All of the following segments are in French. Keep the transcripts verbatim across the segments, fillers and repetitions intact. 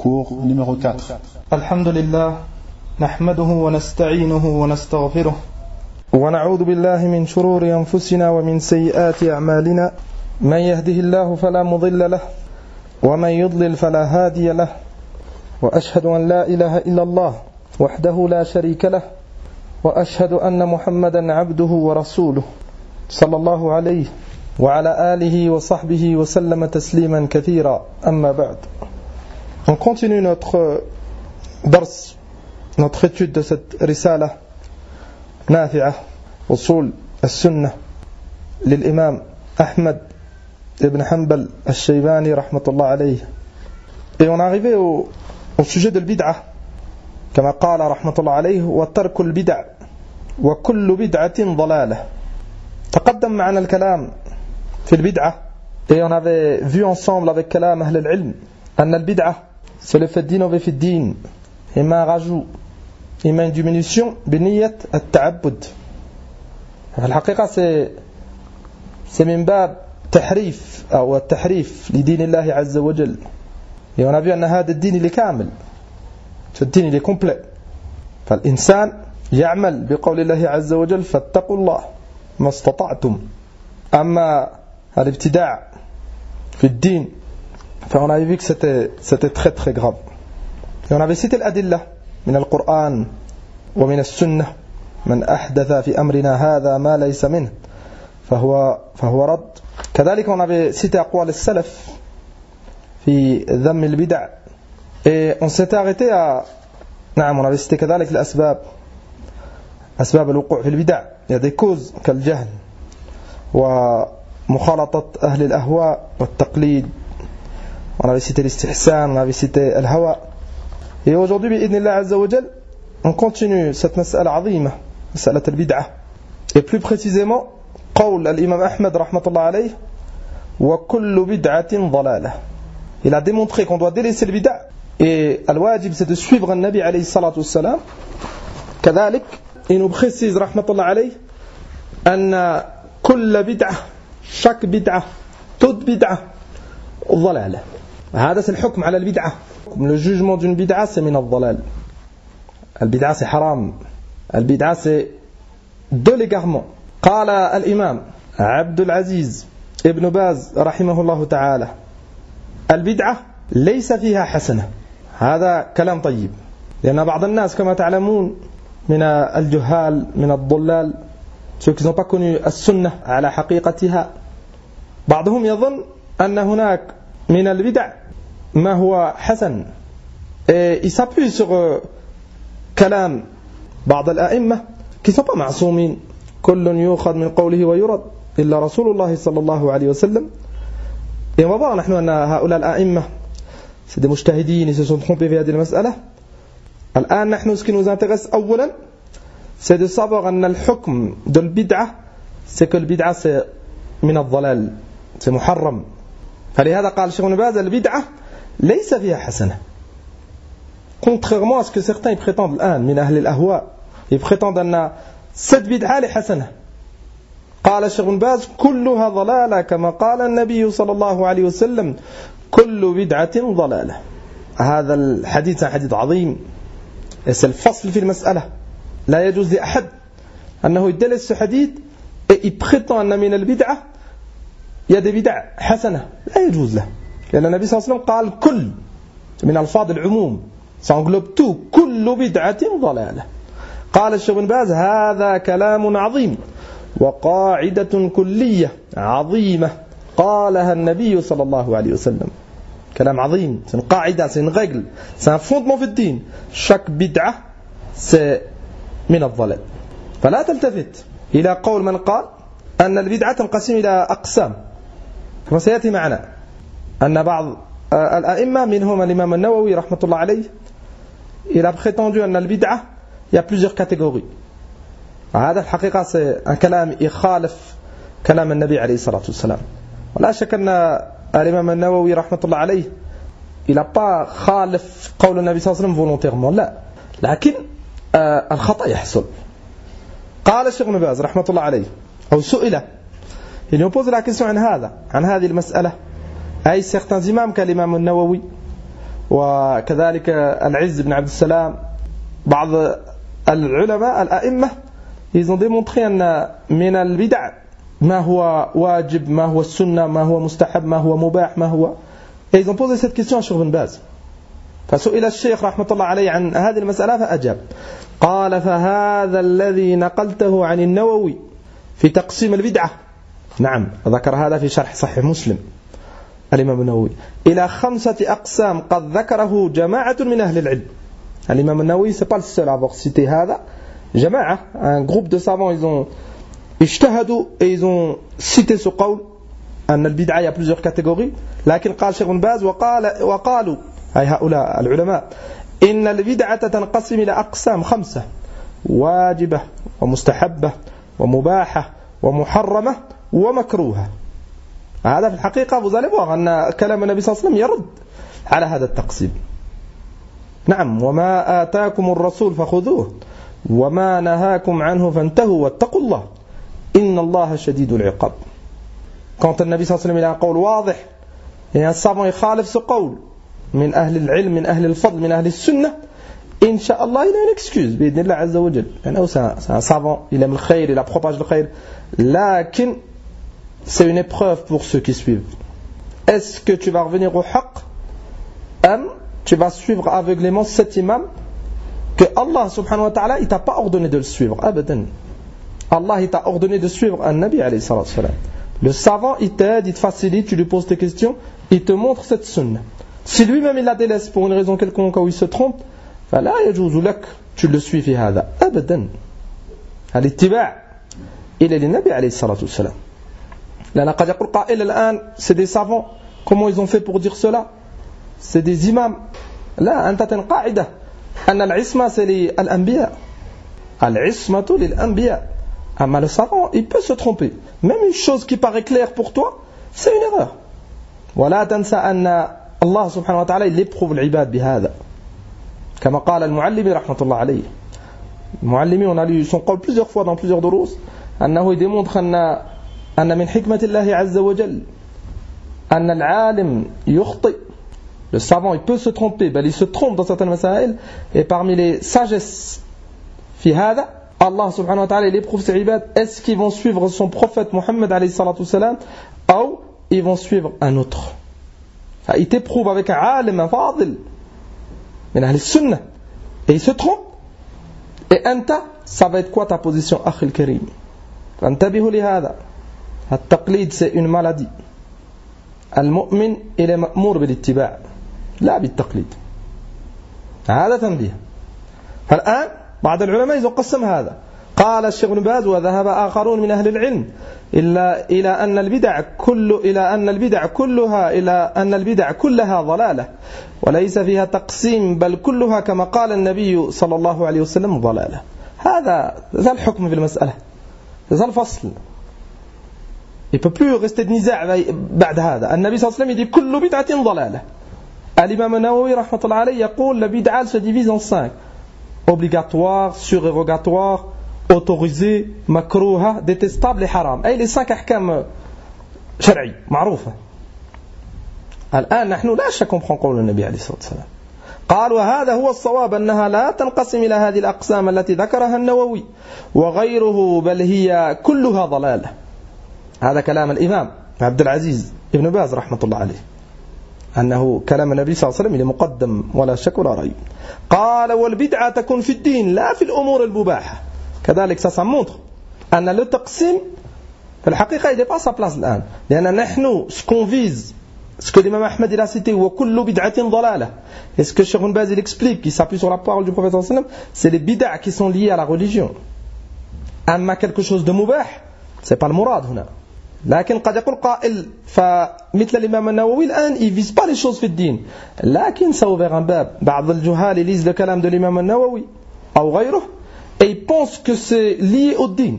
cours numéro quatre. Alhamdulillah, nahmaduhu wa nasta'inuhu wa nastaghfiruh wa na'udhu billahi min shururi anfusina wa min sayyiati a'malina man yahdihillahu fala mudilla lahu wa man yudlil fala hadiya lahu wa ashhadu an la ilaha illa Allah wahdahu la sharika lahu wa ashhadu anna Muhammadan 'abduhu wa rasuluhu sallallahu alayhi wa ala alihi wa sahbihi wa sallama tasliman kathira amma ba'd. On continue notre dars, notre étude de cette risala nafi'a usul as-sunnah l'imam Ahmad ibn Hanbal al-Shaybani rahmatullah alayhi. Et on est arrivé au, au sujet de l'bid'ah, كما قال رحمة الله عليه وترك البدع وكل بدعة ضلالة. تقدم معنا الكلام في البدعة et on avait vu ensemble avec كلام أهل العلم أن البدعة c'est le fait d'innover في الدين إما rajout إما une diminution بنية التعبد. الحقيقة c'est c'est من باب تحريف أو التحريف لدين الله عز وجل. Et on a vu أن هذا الدين اللي كامل, ce الدين اللي complet. فالإنسان يعمل بقول الله عز وجل فاتقوا الله ما استطعتم. أما الابتداع في الدين فon avait vu que c'était, c'était très très grave. Et on avait cité l'adillah من القرآن ومن السنة من أحدث في أمرنا هذا ما ليس منه فهو فهو رد. كذلك on avait cité أقوال السلف في ذم البدع. Et on s'était arrêté à نعم on avait cité كذلك الأسباب أسباب الوقوع في البدع. Il y a des causes كالجهل ومخالطة أهل الأهواء والتقليد. On avait cité l'istihsan, on avait cité al-hawa. Et aujourd'hui, bi'idhnillah azza wa jal, on continue cette mas'ala azima, mas'ala al-bid'ah. Et plus précisément, qawl al-imam Ahmad rahmatullah alayh, wa kullu bid'atin dhalalah. Il a démontré qu'on doit délaisser le bid'ah. Et al-wajib, c'est de suivre un nabi alayhi salatu wassalam. Kadhalik, il nous précise rahmatullah alayh, anna kulla bid'ah, chaque bid'ah, toute bid'ah, dhalalah. هذا c'est le حكم على البدعة. Le jugement d'une bid'a c'est من الضلال. البدعة c'est حرام. البدعة c'est de l'égarement. قال الإمام عبد العزيز ابن باز رحمه الله تعالى البدعة ليس فيها حسنة. هذا كلام طيب. لأن بعض الناس كما تعلمون من الجهال من الضلال ceux qui n'ont pas connu السنة على حقيقتها بعضهم يظن أن هناك من البدع ما هو حسن. Et il s'appuie sur euh, كلام بعض الأئمة qui ne sont pas معصومين. كل يؤخذ من قوله ويرد إلا رسول الله صلى الله عليه وسلم. Et on va voir نحن أن هؤلاء الأئمة c'est des مجتهدين, ils se sont trompés في هذه المسألة. الآن نحن ce qui nous intéresse أولا c'est de savoir أن الحكم de البدعة c'est que البدعة c'est من الضلال, c'est محرم. فلهذا قال الشيخ ابن باز البدعة ليس فيها حسنة. Contrairement à ce que certains ils prétendent الآن من أهل الأهواء, ils prétendent أن cette بدعة لحسنة. قال الشيخ ابن باز كلها ضلالة كما قال النبي صلى الله عليه وسلم كل بدعة ضلالة. هذا الحديث حديث عظيم. c'est le فصل في المسألة. لا يجوز لأحد أنه يدلس حديث et il prétend أن من البدعة il y a des bid'a hasana, لا يجوز له. لأن النبي صلى الله عليه وسلم قال كل من ألفاظ العموم, ça englobe tout. كل بدعة ضلالة. قال الشيخ ابن باز هذا كلام عظيم وقاعدة كلية عظيمة قالها النبي صلى الله عليه وسلم. كلام عظيم, c'est une قاعدة, c'est une règle, c'est un fondement في الدين. chaque bid'a c'est من الضلال. فلا تلتفت إلى قول من قال أن البدعة تنقسم إلى أقسام كما سيأتي معنا. أن بعض الأئمة منهم الإمام النووي رحمة الله عليه il a prétendu أن البدعة il y a plusieurs catégories. هذا الحقيقة c'est un كلام يخالف كلام النبي عليه الصلاة والسلام. ولا شك أن الإمام النووي رحمة الله عليه il n'a pas خالف قول النبي صلى الله عليه وسلم volontairement, لا, لكن الخطأ يحصل. قال الشيخ ابن باز رحمة الله عليه أو سئل, il lui pose la question عن هذا عن هذه المسألة. أي certains imams كالإمام النووي وكذلك العز بن عبد السلام بعض العلماء الأئمة ils ont démontré أن من البدع ما هو واجب ما هو السنة ما هو مستحب ما هو مباح ما هو et ils ont posé cette question à Cheikh Ibn Baz فسئل الشيخ رحمة الله عليه عن هذه المسألة فأجاب قال فهذا الذي نقلته عن النووي في تقسيم البدعة نعم ذكر هذا في شرح صحيح مسلم الإمام النووي إلى خمسة أقسام قد ذكره جماعة من أهل العلم الإمام النووي c'est pas le seul à avoir cité هذا جماعة un groupe de savants ils ont اجتهدوا et ils ont cité ce قول أن البدعة il y a plusieurs catégories لكن قال شيخ بن باز وقال وقالوا أي هؤلاء العلماء إن البدعة تنقسم إلى أقسام خمسة واجبة ومستحبة ومباحة ومحرمة ومكروهة هذا في الحقيقة vous allez voir أن كلام النبي صلى الله عليه وسلم يرد على هذا التقسيم نعم وما آتاكم الرسول فخذوه وما نهاكم عنه فانتهوا واتقوا الله إن الله شديد العقاب quand النبي صلى الله عليه وسلم il a un قول واضح et un savant يخالف ce قول من أهل العلم من أهل الفضل من أهل السنة إن شاء الله il a une excuse بإذن الله عز وجل يعني c'est un savant il aime le خير il propage le خير لكن c'est une épreuve pour ceux qui suivent est-ce que tu vas revenir au haqq ou tu vas suivre aveuglément cet imam que Allah subhanahu wa ta'ala il t'a pas ordonné de le suivre abadan Allah il t'a ordonné de suivre un nabi alayhi salatu salam le savant il t'aide il te facilite tu lui poses tes questions il te montre cette sunna si lui-même il la délaisse pour une raison quelconque ou il se trompe فلا يجوز لك tu le suis في هذا أبدا الاتباع إلى النبي عليه الصلاة والسلام لأن قد يقول قائل الآن c'est des savants comment ils ont fait pour dire cela c'est des imams لا أنت تنقاعدة أن العصمة c'est للأنبياء العصمة للأنبياء أما le savant il peut se tromper même une chose qui paraît claire pour toi c'est une erreur ولا تنسى أن الله سبحانه وتعالى il éprouve العباد بهذا كما قال المعلمي رحمة الله عليه المعلمي on a lu son قول plusieurs fois dans plusieurs دروس أنه démontre أن أن من حكمة الله عز وجل أن العالم يخطئ le savant il peut se tromper بل il se trompe dans certaines مسائل et parmi les sagesses في هذا Allah subhanahu wa ta'ala il éprouve ses ibad est-ce qu'ils vont suivre son prophète Mohammed alayhi salatu salam ou ils vont suivre un autre il t'éprouve avec un alim un fadil من أهل السنة et il se trompe et أنت ça va être quoi ta position أخي الكريم فانتبهوا لهذا التقليد c'est une maladie المؤمن il est مأمور بالاتباع لا بالتقليد هذا تنبيه فالآن بعض العلماء يقسم هذا قال الشيخ ابن باز وذهب آخرون من أهل العلم إلا إلى أن البدع كل إلى أن البدع كلها إلى أن البدع كلها ضلالة وليس فيها تقسيم بل كلها كما قال النبي صلى الله عليه وسلم ضلالة هذا ذا الحكم في المسألة ذا الفصل il peut plus rester de نزاع بعد هذا النبي صلى الله عليه وسلم يقول كل بدعة ضلالة الإمام النووي رحمة الله عليه يقول la bid'a se divise en cinq obligatoire surérogatoire autorisé مكروهة détestable et haram أي les cinq أحكام شرعي معروفة الآن نحن لا شك comprend قول النبي عليه الصلاة والسلام قال وهذا هو الصواب أنها لا تنقسم إلى هذه الأقسام التي ذكرها النووي وغيره بل هي كلها ضلالة هذا كلام الإمام عبد العزيز ابن باز رحمة الله عليه أنه كلام النبي صلى الله عليه وسلم مقدم ولا شك ولا ريب قال والبدعة تكون في الدين لا في الأمور المباحة كذلك ça montre أن le تقسيم في الحقيقة il n'est pas sa place الآن لأن نحن ce qu'on vise ce que l'imam Ahmed il a cité وكل بدعة ضلالة et ce que Cheikh Ibn Baz il explique qui s'appuie sur la parole du prophète sallallahu alayhi wa sallam c'est les bid'a qui sont liés à la religion أما quelque chose de مباح c'est pas le murad هنا لكن قد يقول قائل فمثل الإمام النووي الآن il vise pas les choses في الدين لكن ça ouvert un باب بعض الجهال ils lisent le كلام de l'imam النووي أو غيره et ils pensent que c'est lié au دين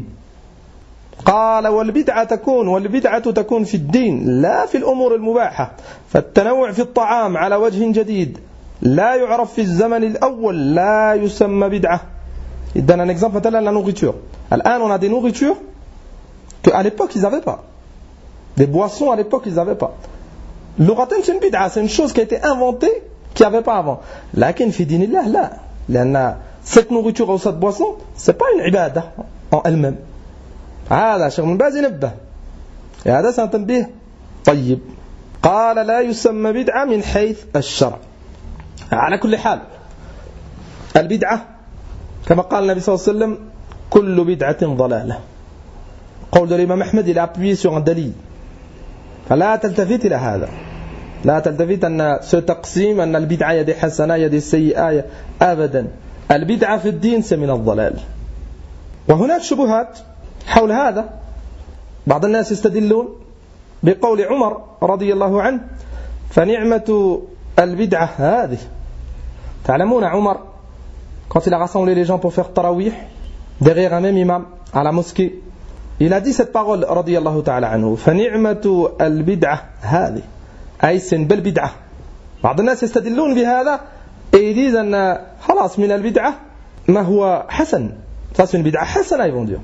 قال والبدعة تكون والبدعة تكون في الدين لا في الأمور المباحة فالتنوع في الطعام على وجه جديد لا يعرف في الزمن الأول لا يسمى بدعة il donne un exemple مثلا la nourriture الآن on a des nourritures qu'à l'époque ils n'avaient pas des boissons à l'époque ils n'avaient pas l'ouraten c'est une bid'a c'est une chose qui a été inventée qu'il n'y avait pas avant. Lakin fi dinillah, là. لأن cette nourriture ou cette boisson, c'est pas une ibada en elle-même. هذا شيخ ابن باز ينبه. هذا سنتنبيه. طيب. قال لا يسمى بدعة من حيث الشرع. على كل حال البدعة كما قال النبي صلى الله عليه وسلم كل بدعة ضلالة. قول الإمام أحمد il a appuyé sur un دليل. فلا تلتفت إلى هذا. لا تلتفت أن ce تقسيم أن البدعة يدي حسنة يدي سيئة أبدا. البدعة في الدين من الضلال. وهناك شبهات حول هذا. بعض الناس يستدلون بقول عمر رضي الله عنه فنعمة البدعة هذه. تعلمون عمر quand il a rassemblé les gens pour faire tarawih derrière un même imam à la mosquée, il a dit cette parole رضي الله تعالى عنه فنعمة البدعة هذه أي c'est une belle bid'ah. بعض الناس يستدلون بهذا et ils disent أن خلاص من البدعة ما هو حسن. ça c'est une bid'ah حسنة ils vont dire.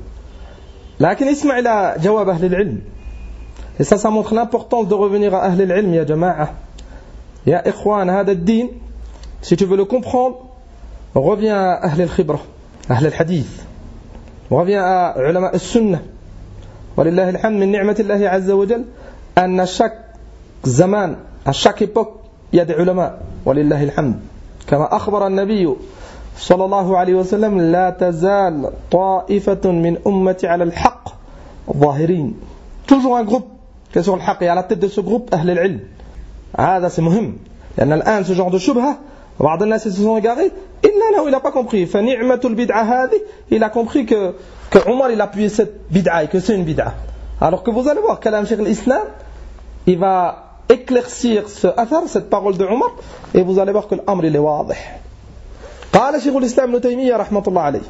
لكن اسمع إلى جواب أهل العلم. et ça ça montre l'importance de revenir à أهل العلم يا جماعة. يا إخوان هذا الدين si tu veux le comprendre reviens à أهل الخبرة أهل الحديث reviens à علماء السنة. ولله الحمد من نعمة الله عز وجل أن chaque زمان à chaque époque il y a des علماء ولله الحمد. كما أخبر النبي صلى الله عليه وسلم لا تزال طائفة من أمتي على الحق ظاهرين. toujours un groupe qui est sur le haq et à la tête de ce groupe أهل العلم. هذا c'est مهم لأن الآن ce genre de شبهة بعض الناس se sont égarés إلا أنه il n'a pas compris. فنعمة البدعة هذه il a compris que, que Omar il a appuyé cette bid'a et que c'est une bid'a. Alors que vous allez voir كلام شيخ الإسلام il va éclaircir ce athar, cette parole de Omar et vous allez voir que l'amr il est واضح. قال شيخ الإسلام ابن تيمية رحمة الله عليه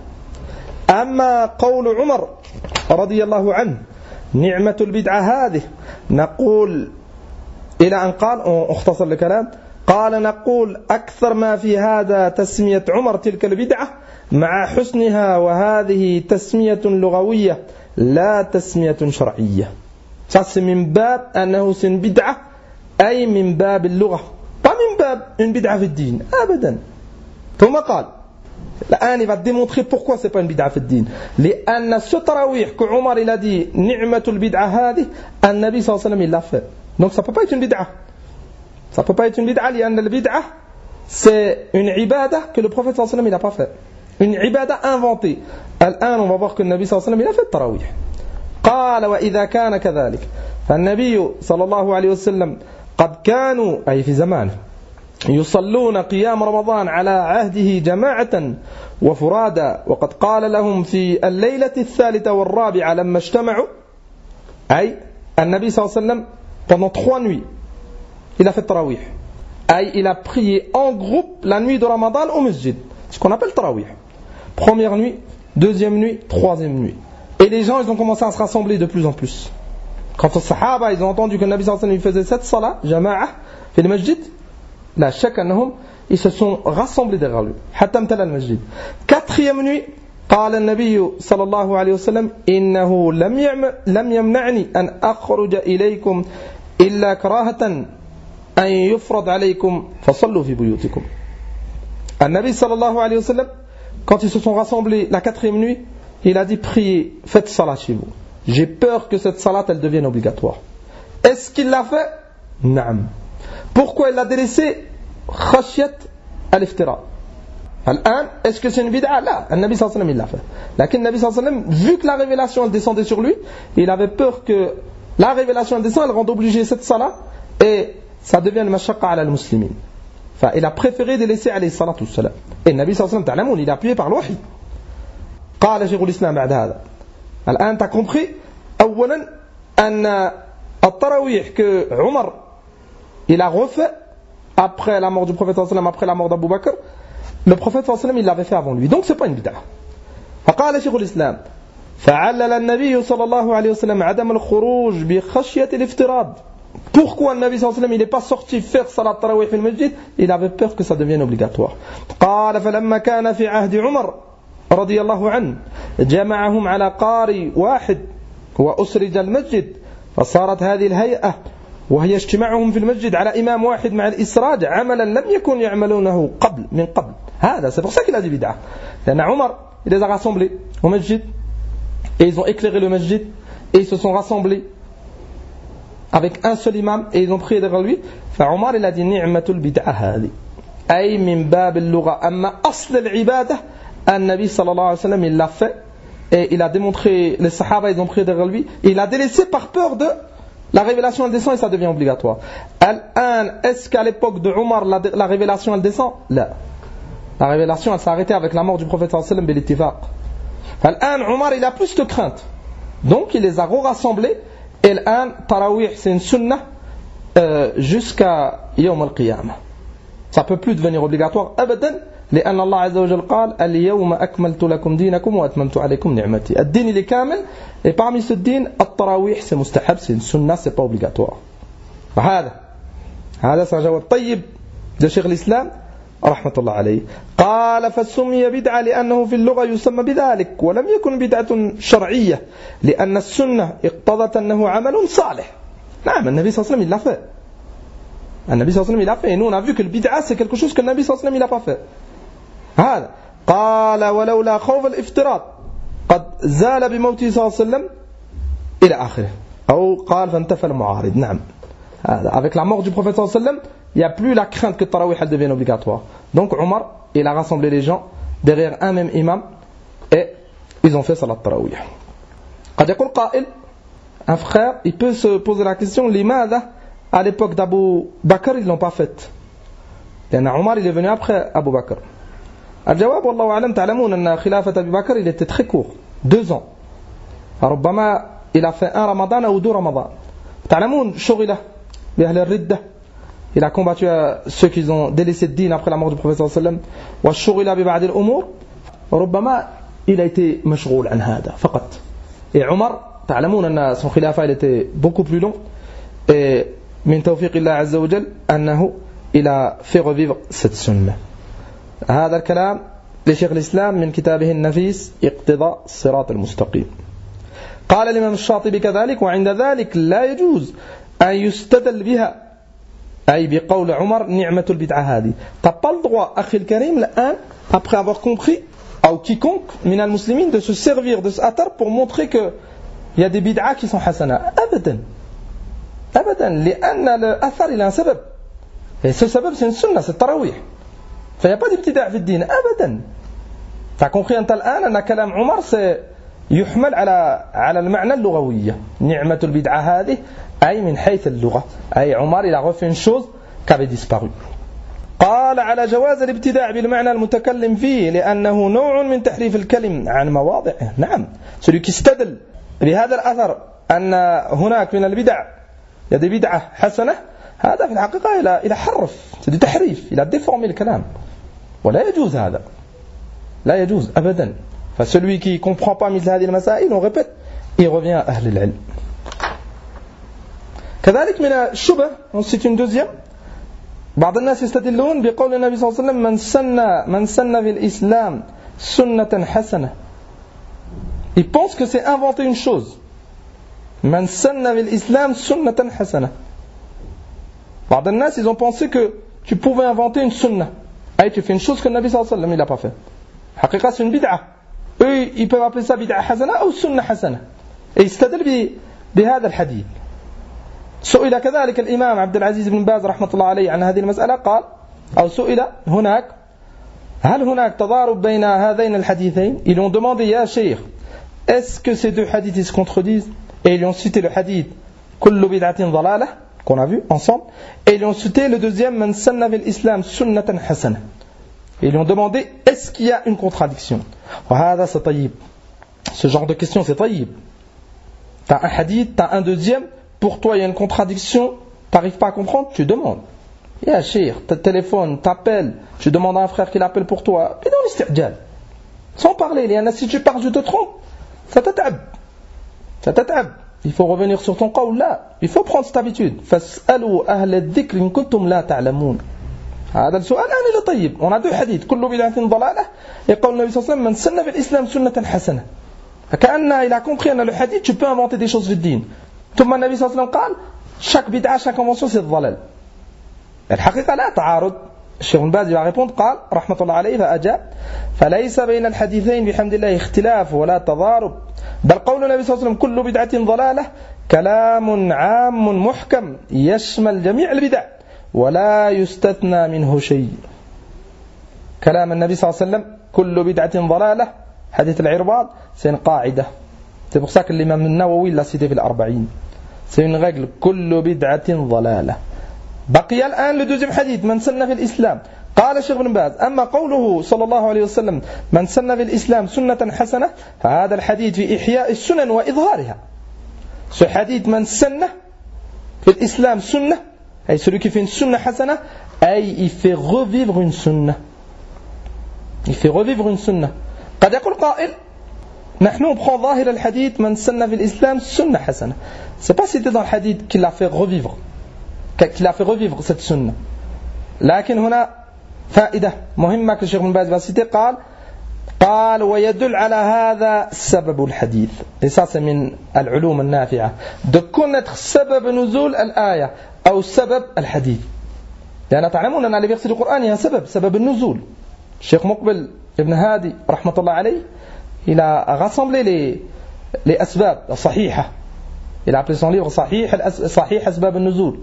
أما قول عمر رضي الله عنه نعمة البدعة هذه نقول إلى أن قال اختصر الكلام قال نقول أكثر ما في هذا تسمية عمر تلك البدعة مع حسنها وهذه تسمية لغوية لا تسمية شرعية. ça c'est من باب أنه c'est une بدعة أي من باب اللغة pas من باب une بدعة في الدين أبدا. ثم قال الآن il va démontrer pourquoi c'est pas une bid'a في الدين. لأن ce tarawih que Omar il a dit نعمة البدعة هذه النبي صلى الله عليه وسلم il l'a fait. donc ça peut pas être une bid'a. ça peut pas être une bid'a لأن البدعة c'est une ibada que le prophète صلى الله عليه وسلم il a pas fait. une ibada inventée. الآن on va voir que le Nabi صلى الله عليه وسلم il a fait tarawih. قال وإذا كان كذلك فالنبي صلى الله عليه وسلم قد كانوا أي في زمانه يصلون قيام رمضان على عهده جماعة وفرادا وقد قال لهم في الليلة الثالثة والرابعة لما اجتمعوا أي النبي صلى الله عليه وسلم pendant trois nuits il a fait tarawih أي il a prié en groupe la nuit de Ramadan au masjid, ce qu'on appelle tarawih. première nuit, deuxième nuit, troisième nuit. Et les gens ils ont commencé à se rassembler de plus en plus. Quand les sahaba ils ont entendu que le Nabi sallallahu alayhi wa sallam faisait cette salat jama'a في المسجد لا شك أنهم ils se sont rassemblés derrière lui حتى امتلأ المسجد. quatrième nuit قال النبي صلى الله عليه وسلم إنه لم لم يمنعني أن أخرج إليكم إلا كراهة أن يفرض عليكم فصلوا في بيوتكم. النبي صلى الله عليه وسلم quand ils se sont rassemblés la quatrième nuit il a dit priez, faites salat chez vous. J'ai peur que cette salat elle devienne obligatoire. Est-ce qu'il l'a fait? Naam. Pourquoi il l'a délaissé? Khashyat al-iftira. Al-an, est-ce que c'est une bid'a? Là, le Nabi sallallahu alayhi wa sallam il l'a fait. Lakin le Nabi sallallahu alayhi wa sallam, vu que la révélation elle descendait sur lui, il avait peur que la révélation elle descend, elle rende obligée cette salat et ça devient une mashaqqa ala al-muslimin. Enfin, il a préféré délaisser alayhi salatu wassalam. Et le Nabi sallallahu alayhi wa sallam, il a appuyé par le wahi. قال شيخ الإسلام بعد هذا الآن t'as compris أولا أن التراويح que Omar il a refait après la mort du prophète sallallahu alayhi wa sallam, après la mort d'Abu Bakr, le prophète sallallahu alayhi wa sallam il l'avait fait avant lui, donc c'est pas une bid'a. فقال شيخ الإسلام فعلل النبي صلى الله عليه وسلم عدم الخروج بخشية الافتراض. Pourquoi le Nabi sallallahu alayhi wa sallam il n'est pas sorti faire salat tarawih في المسجد? Il avait peur que ça devienne obligatoire. قال فلما كان في عهد عمر رضي الله عنه جمعهم على قاري واحد وأسرج المسجد فصارت هذه الهيئة وهي اجتماعهم في المسجد على إمام واحد مع الإسراج عملا لم يكن يعملونه قبل من قبل. هذا c'est pour ça qu'il a dit bid'a. لأن عمر il les a rassemblés au masjid et ils ont éclairé le masjid et ils se sont rassemblés avec un seul imam et ils ont prié derrière lui. فعمر il a dit نعمة البدعة هذه أي من باب اللغة. أما أصل العبادة النبي صلى الله عليه وسلم il l'a fait et il a démontré, les sahaba ils ont prié derrière lui et il a délaissé par peur de la révélation elle descend et ça devient obligatoire. Al-an, est-ce qu'à l'époque de Omar la, la révélation elle descend? Là. La révélation elle s'est arrêtée avec la mort du prophète sallallahu alayhi wa sallam bil-ittifaq. Al-an, Omar il a plus de crainte. Donc il les a rassemblés et al-an, tarawih c'est une sunnah euh, jusqu'à yawm al-qiyamah. Ça peut plus devenir obligatoire abadan. لأن الله عز وجل قال اليوم أكملت لكم دينكم وأتممت عليكم نعمتي. الدين il est كامل et parmi ce din التراويح c'est مستحب c'est une sunna c'est pas obligatoire. هذا هذا c'est un جواب طيب de شيخ الإسلام رحمة الله عليه. قال فسمي بدعة لأنه في اللغة يسمى بذلك ولم يكن بدعة شرعية لأن السنة اقتضت أنه عمل صالح. نعم النبي صلى الله عليه وسلم il l'a fait. النبي صلى الله عليه وسلم il l'a fait et nous on a vu que le bid'a c'est quelque chose que le Nabi صلى الله عليه وسلم il l'a pas fait. هذا قال ولولا خوف الافتراض قد زال بموته صلى الله عليه وسلم إلى آخره أو قال فانتفى المعارض. نعم هذا avec la mort du prophète صلى الله عليه وسلم il n'y a plus la crainte que tarawih elle devienne obligatoire. Donc Omar il a rassemblé les gens derrière un même imam et ils ont fait salat tarawih. قد يقول قائل un frère il peut se poser la question لماذا à l'époque d'Abu Bakr ils l'ont pas fait. لأن Omar il est venu après Abu Bakr. الجواب والله أعلم تعلمون أن خلافة أبي بكر il était très court deux ans ربما il a fait un ramadan ou deux ramadan. تعلمون شغل بأهل الردة il a combattu ceux qui ont délaissé le din après la mort du prophète صلى الله عليه وسلم والشغل ببعض الأمور ربما il a été مشغول عن هذا فقط. et عمر تعلمون أن son خلافة il était beaucoup plus long et من توفيق الله عز وجل أنه il a fait revivre cette sunna. هذا الكلام لشيخ الإسلام من كتابه النفيس اقتضاء الصراط المستقيم. قال الإمام الشاطبي كذلك وعند ذلك لا يجوز أن يستدل بها أي بقول عمر نعمة البدعة هذه. t'as pas le droit أخي الكريم الآن après avoir compris أو quiconque من المسلمين de se servir de ce athar pour montrer que il y a des bid'ah qui sont hasana. أبدا أبدا لأن الأثر il a un سبب et ce سبب c'est une sunna c'est التراويح. فil n'y a pas d'ibtida' في الدين أبدا. t'as compris أنت الآن أن كلام عمر يحمل على على المعنى اللغوية نعمة البدعة هذه أي من حيث اللغة أي عمر il a refait une chose qui avait disparu. قال على جواز الابتداع بالمعنى المتكلم فيه لأنه نوع من تحريف الكلم عن مواضعه. نعم celui qui استدل بهذا الأثر أن هناك من البدع il y a des بدعة حسنة هذا في الحقيقة إلى إلى حرف c'est du تحريف إلى déformer الكلام ولا يجوز هذا لا يجوز أبدا. فcelui qui comprend pas مثل هذه المسائل on répète il revient à أهل العلم. كذلك من الشبه c'est une deuxième بعض الناس يستدلون بقول النبي صلى الله عليه وسلم من سن من سن في الإسلام سنة حسنة. ils pensent que c'est inventer une chose من سن في الإسلام سنة حسنة. بعض الناس ils ont pensé que tu pouvais inventer une sunnah et tu fais une chose que le Nabi sallallahu alayhi wa sallam il n'a pas fait. حقيقة c'est une bid'ah. eux ils peuvent appeler ça bid'ah hasana ou sunnah hasana et يستدل بهذا الحديث. سئل كذلك الإمام عبد العزيز بن باز رحمة الله عليه عن هذه المسألة قال أو سئل هناك هل هناك تضارب بين هذين الحديثين. ils ont demandé يا شيخ est-ce que ces deux hadiths ils se contredisent et ils ont cité le hadith كل بدعة ضلالة qu'on a vu ensemble et ils ont cité le deuxième من سن في الإسلام سنة حسنة. et ils ont demandé est-ce qu'il y a une contradiction. وهذا c'est طيب. ce genre de question c'est طيب. t'as un hadith t'as un deuxième pour toi il y a une contradiction t'arrives pas à comprendre tu demandes يا شيخ tu téléphones t'appelles tu demandes à un frère qui l'appelle pour toi بدون استعجال sans parler لأن si tu parles je te trompe ça t'at'ab ça t'at'ab. il faut revenir sur ton qawl là il faut prendre cette habitude فاسألوا أهل الذكر إن كنتم لا تعلمون. هذا السؤال أنا طيب. on a deux hadiths كل بدعة ضلالة يقول النبي صلى الله عليه وسلم من سن في الإسلام سنة حسنة. كأن il a compris أن le hadith tu peux inventer des choses في الدين. ثم النبي صلى الله عليه وسلم قال chaque bid'a, chaque convention, c'est dhalal. الحقيقة لا تعارض. الشيخ ابن باز va répondre قال رحمة الله عليه فأجاب فليس بين الحديثين بحمد الله اختلاف ولا تضارب بل قول النبي صلى الله عليه وسلم كل بدعة ضلالة كلام عام محكم يشمل جميع البدع ولا يستثنى منه شيء. كلام النبي صلى الله عليه وسلم كل بدعة ضلالة حديث العرباض c'est une قاعدة. C'est pour ça que l'imam النووي l'a cité في الأربعين. C'est une règle كل بدعة ضلالة. بقي الآن le deuxième hadith من سن في الإسلام. قال الشيخ ابن باز أما قوله صلى الله عليه وسلم من سن في الإسلام سنة حسنة فهذا الحديث في إحياء السنن وإظهارها. Ce hadith من سن في الإسلام سنة أي celui qui fait une sunna hasana أي il fait revivre une sunna. Il fait revivre une sunna. قد يقول قائل نحن on prend ظاهر الحديث من سن في الإسلام سنة حسنة. C'est pas cité dans le hadith qu'il a fait revivre qu'il a fait revivre cette sunna. لكن هنا فائدة مهمة كالشيخ ابن باز va citer قال قال ويدل على هذا سبب الحديث. Et ça c'est من العلوم النافعة de connaître سبب نزول الآية أو سبب الحديث. لأن تعلمون أن les versets du Coran il y a un سبب سبب النزول. الشيخ مقبل ابن هادي رحمة الله عليه il a rassemblé les les أسباب الصحيحة. Il a appelé son livre صحيح صحيح أسباب النزول.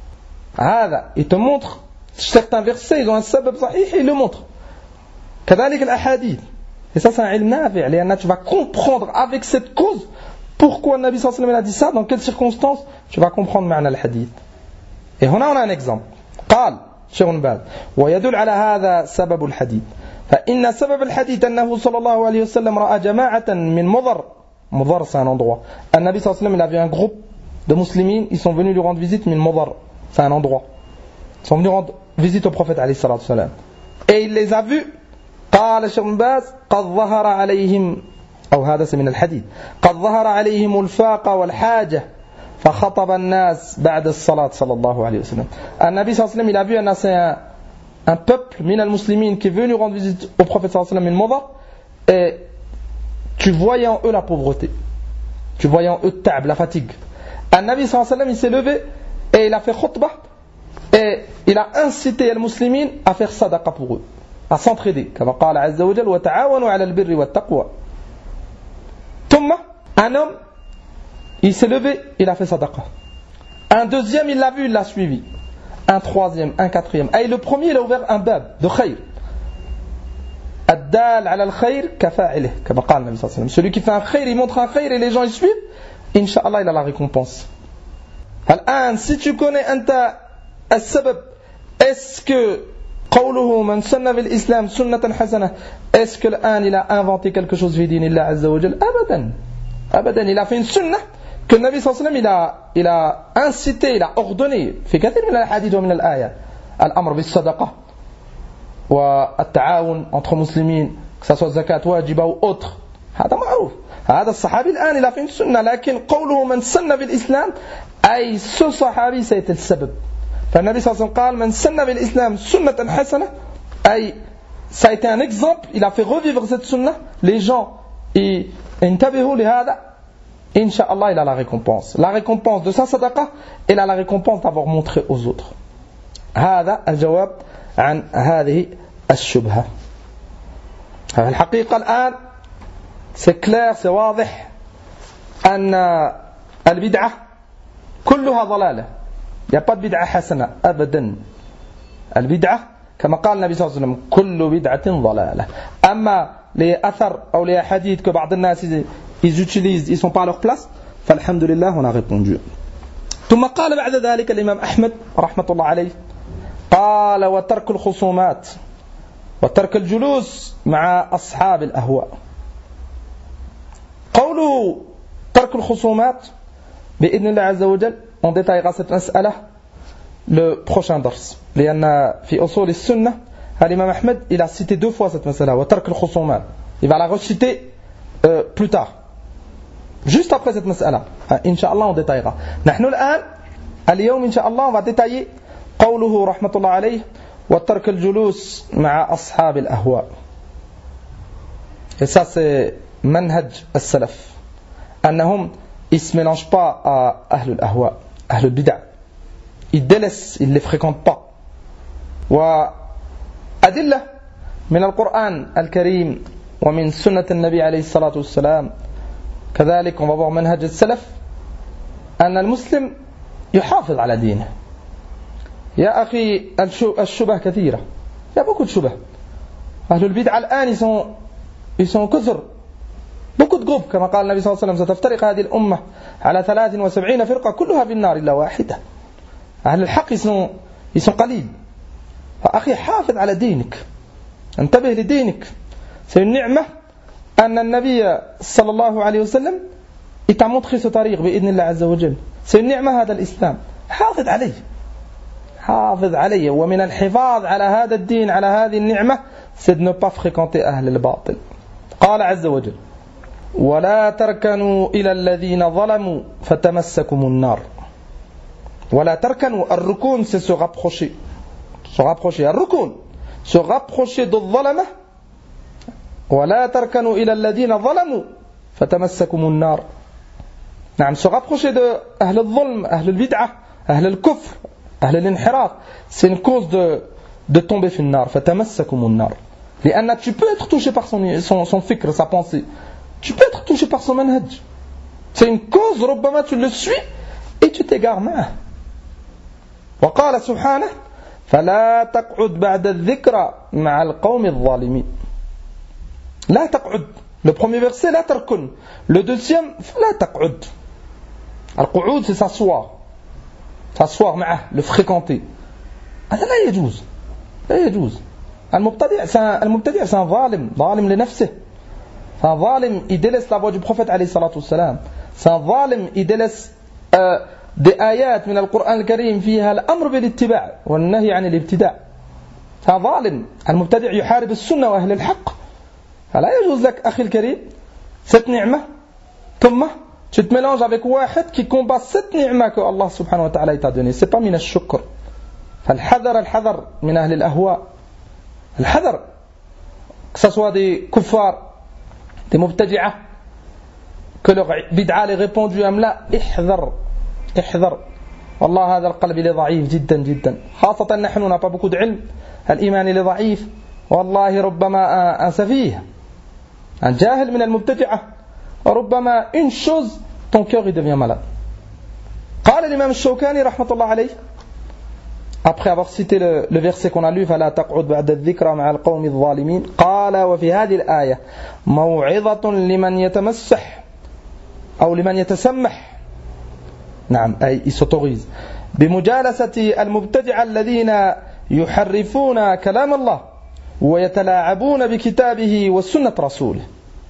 هذا il te montre certains versets ils ont un sabab صحيح et il le montre. كذلك الأحاديث. Et ça c'est un علم نافع لأن tu vas comprendre avec cette cause pourquoi le Nabi sallallahu alayhi wa sallam a dit ça, dans quelles circonstances tu vas comprendre معنى الحديث. Et هنا on a un exemple. قال شيخ ابن باز ويدل على هذا سبب الحديث فإن سبب الحديث أنه صلى الله عليه وسلم رأى جماعة من مضر. مضر c'est un endroit. النبي صلى الله عليه وسلم il avait un groupe de musulmans, ils sont venus lui rendre visite من مضر. C'est un endroit. Ils sont venus rendre visite au prophète alayhi salatu wasalam. Et il les a vus. قال الشيخ ابن باز قد ظهر عليهم أو هذا من الحديث قد ظهر عليهم الفاقة والحاجة فخطب الناس بعد الصلاة صلى الله عليه وسلم. النبي صلى الله عليه وسلم il a vu un, un, un peuple من المسلمين qui est venu rendre visite au prophète صلى الله عليه وسلم من مضر et tu voyais en eux la pauvreté. Tu voyais en eux le ta'b, la fatigue. النبي صلى الله عليه وسلم il s'est levé et il a fait khutbah et il a incité les musulmans à faire sadaqa pour eux, à s'entraider comme قال عز وجل وتعاونوا على البر والتقوى. ثم un homme il s'est levé, il a fait sadaqa. Un deuxième il l'a vu, il l'a suivi. Un troisième, un quatrième. Et le premier il a ouvert un bab de khayr. الدال على الخير كفاعله كما قال النبي صلى الله عليه وسلم. Celui qui fait un khayr, il montre un khayr et les gens ils suivent, Inch'Allah il a la récompense. الآن si tu connais أنت السبب est-ce que قوله من سن في الإسلام سنة حسنة est-ce que الآن il a inventé quelque chose في دين الله عز وجل أبدا أبدا il a fait une sunnah que le Nabi sallallahu alayhi wa sallam il a, il a incité, il a ordonné في كثير من الحديث ومن الآية الأمر بالصدقة والتعاون entre مسلمين que ça soit zakat واجبة ou autre هذا معروف. هذا الصحابي الآن il a fait une sunnah لكن قوله من سن في الإسلام أي ce صحابي c'était le سبب. فالنبي صلى الله عليه وسلم قال من سن في الإسلام سنة حسنة أي ça a été un exemple, il a fait revivre cette sunnah, les gens ils انتبهوا لهذا Inch'Allah il a la récompense, la récompense de sa sadaqa et il a la récompense d'avoir montré aux autres. هذا الجواب عن هذه الشبهة. الحقيقة الآن c'est clair, c'est واضح أن البدعة كلها ضلالة. Il n'y a pas de bid'a hasana أبدا. البدعة كما قال النبي صلى الله عليه وسلم كل بدعة ضلالة. أما les athar ou les hadiths que بعض الناس ils utilisent, ils sont pas à leur place, فالحمدلله on a répondu. ثم قال بعد ذلك الإمام أحمد رحمة الله عليه قال وترك الخصومات وترك الجلوس مع أصحاب الأهواء. قوله ترك الخصومات بإذن الله عز وجل on détaillera cette مسألة le prochain درس لأن في أصول السنة الإمام أحمد il a cité deux fois cette مسألة وترك الخصومات. Il va la reciter euh, plus tard juste après cette مسألة إن شاء الله on détaillera. نحن الآن اليوم إن شاء الله on va détailler قوله رحمة الله عليه وترك الجلوس مع أصحاب الأهواء. Et ça c'est منهج السلف أنهم ils ne se mélangent pas à أهل الأهواء. أهل البدع ils délaissent, ils ne les fréquentent pas. وأدلة من القرآن الكريم ومن سنة النبي عليه الصلاة والسلام كذلك on va voir منهج السلف أن المسلم يحافظ على دينه. يا أخي الشبه كثيرة, il y a beaucoup de شبه. أهل البدع الآن ils sont, ils sont كثر, beaucoup de groupes كما قال النبي صلى الله عليه وسلم ستفترق هذه الأمة على ثلاث وسبعين فرقة كلها في النار إلا واحدة. أهل الحق ils sont, ils sont قليل. فأخي حافظ على دينك, انتبه لدينك. c'est une نعمة أن النبي صلى الله عليه وسلم il t'a montré ce طريق بإذن الله عز وجل. c'est une نعمة هذا الإسلام, حافظ عليه, حافظ عليه. ومن الحفاظ على هذا الدين على هذه النعمة c'est de ne pas fréquenter أهل الباطل. قال عز وجل ولا تركنوا إلى الذين ظلموا فتمسكم النار. ولا تركنوا, الركون c'est se rapprocher, se rapprocher, الركون se rapprocher بالظلمة. ولا تركنوا إلى الذين ظلموا فتمسكم النار. نعم, se rapprocher de أهل الظلم, أهل البدعة, أهل الكفر, أهل الانحراف, c'est une cause de, de tomber في النار. فتمسكم النار. لأن tu peux être touché par son, son, son fikr, sa pensée, tu peux être touché par son manhaj. C'est une cause, ربما tu le suis et tu t'égares معه. وقال سبحانه فلا تقعد بعد الذكرى مع القوم الظالمين. لا تقعد, le premier verset لا تركن, le deuxième لا تقعد. القعود c'est s'asseoir, s'asseoir معه, le fréquenter. هذا لا يجوز, لا يجوز. المبتدع المبتدع c'est un ظالم, ظالم لنفسه. c'est un ظالم, il délaisse la voie du prophète عليه الصلاة والسلام. c'est un ظالم, il délaisse euh, des آيات من القرآن الكريم فيها الأمر بالاتباع والنهي عن الابتداع. c'est un ظالم. المبتدع يحارب السنة وأهل الحق. فلا يجوز لك أخي الكريم cette نعمة ثم tu te mélanges avec واحد qui combat cette نعمة que Allah subhanahu wa ta'ala t'a donnée. c'est pas من الشكر. فالحذر الحذر من أهل الأهواء, الحذر que ce soit des kuffars, des mubtadi'ah, que leur bid'a est répandue am la, احذر احذر. والله هذا القلب اللي ضعيف جدا جدا, خاصة نحن n'a pas beaucoup d'ilm, الإيمان اللي ضعيف. والله ربما un سفيه, un جاهل من المبتدعة, ربما une chose, ton cœur il devient malade. قال الإمام الشوكاني رحمة الله عليه, après avoir cité le, le verset qu'on a lu فلا تقعد بعد الذكرى مع القوم الظالمين, قال وفي هذه الآية موعظة لمن يتمسح أو لمن يتسمح, نعم أي il s'autorise بمجالسة المبتدع الذين يحرفون كلام الله ويتلاعبون بكتابه وسنة رسوله.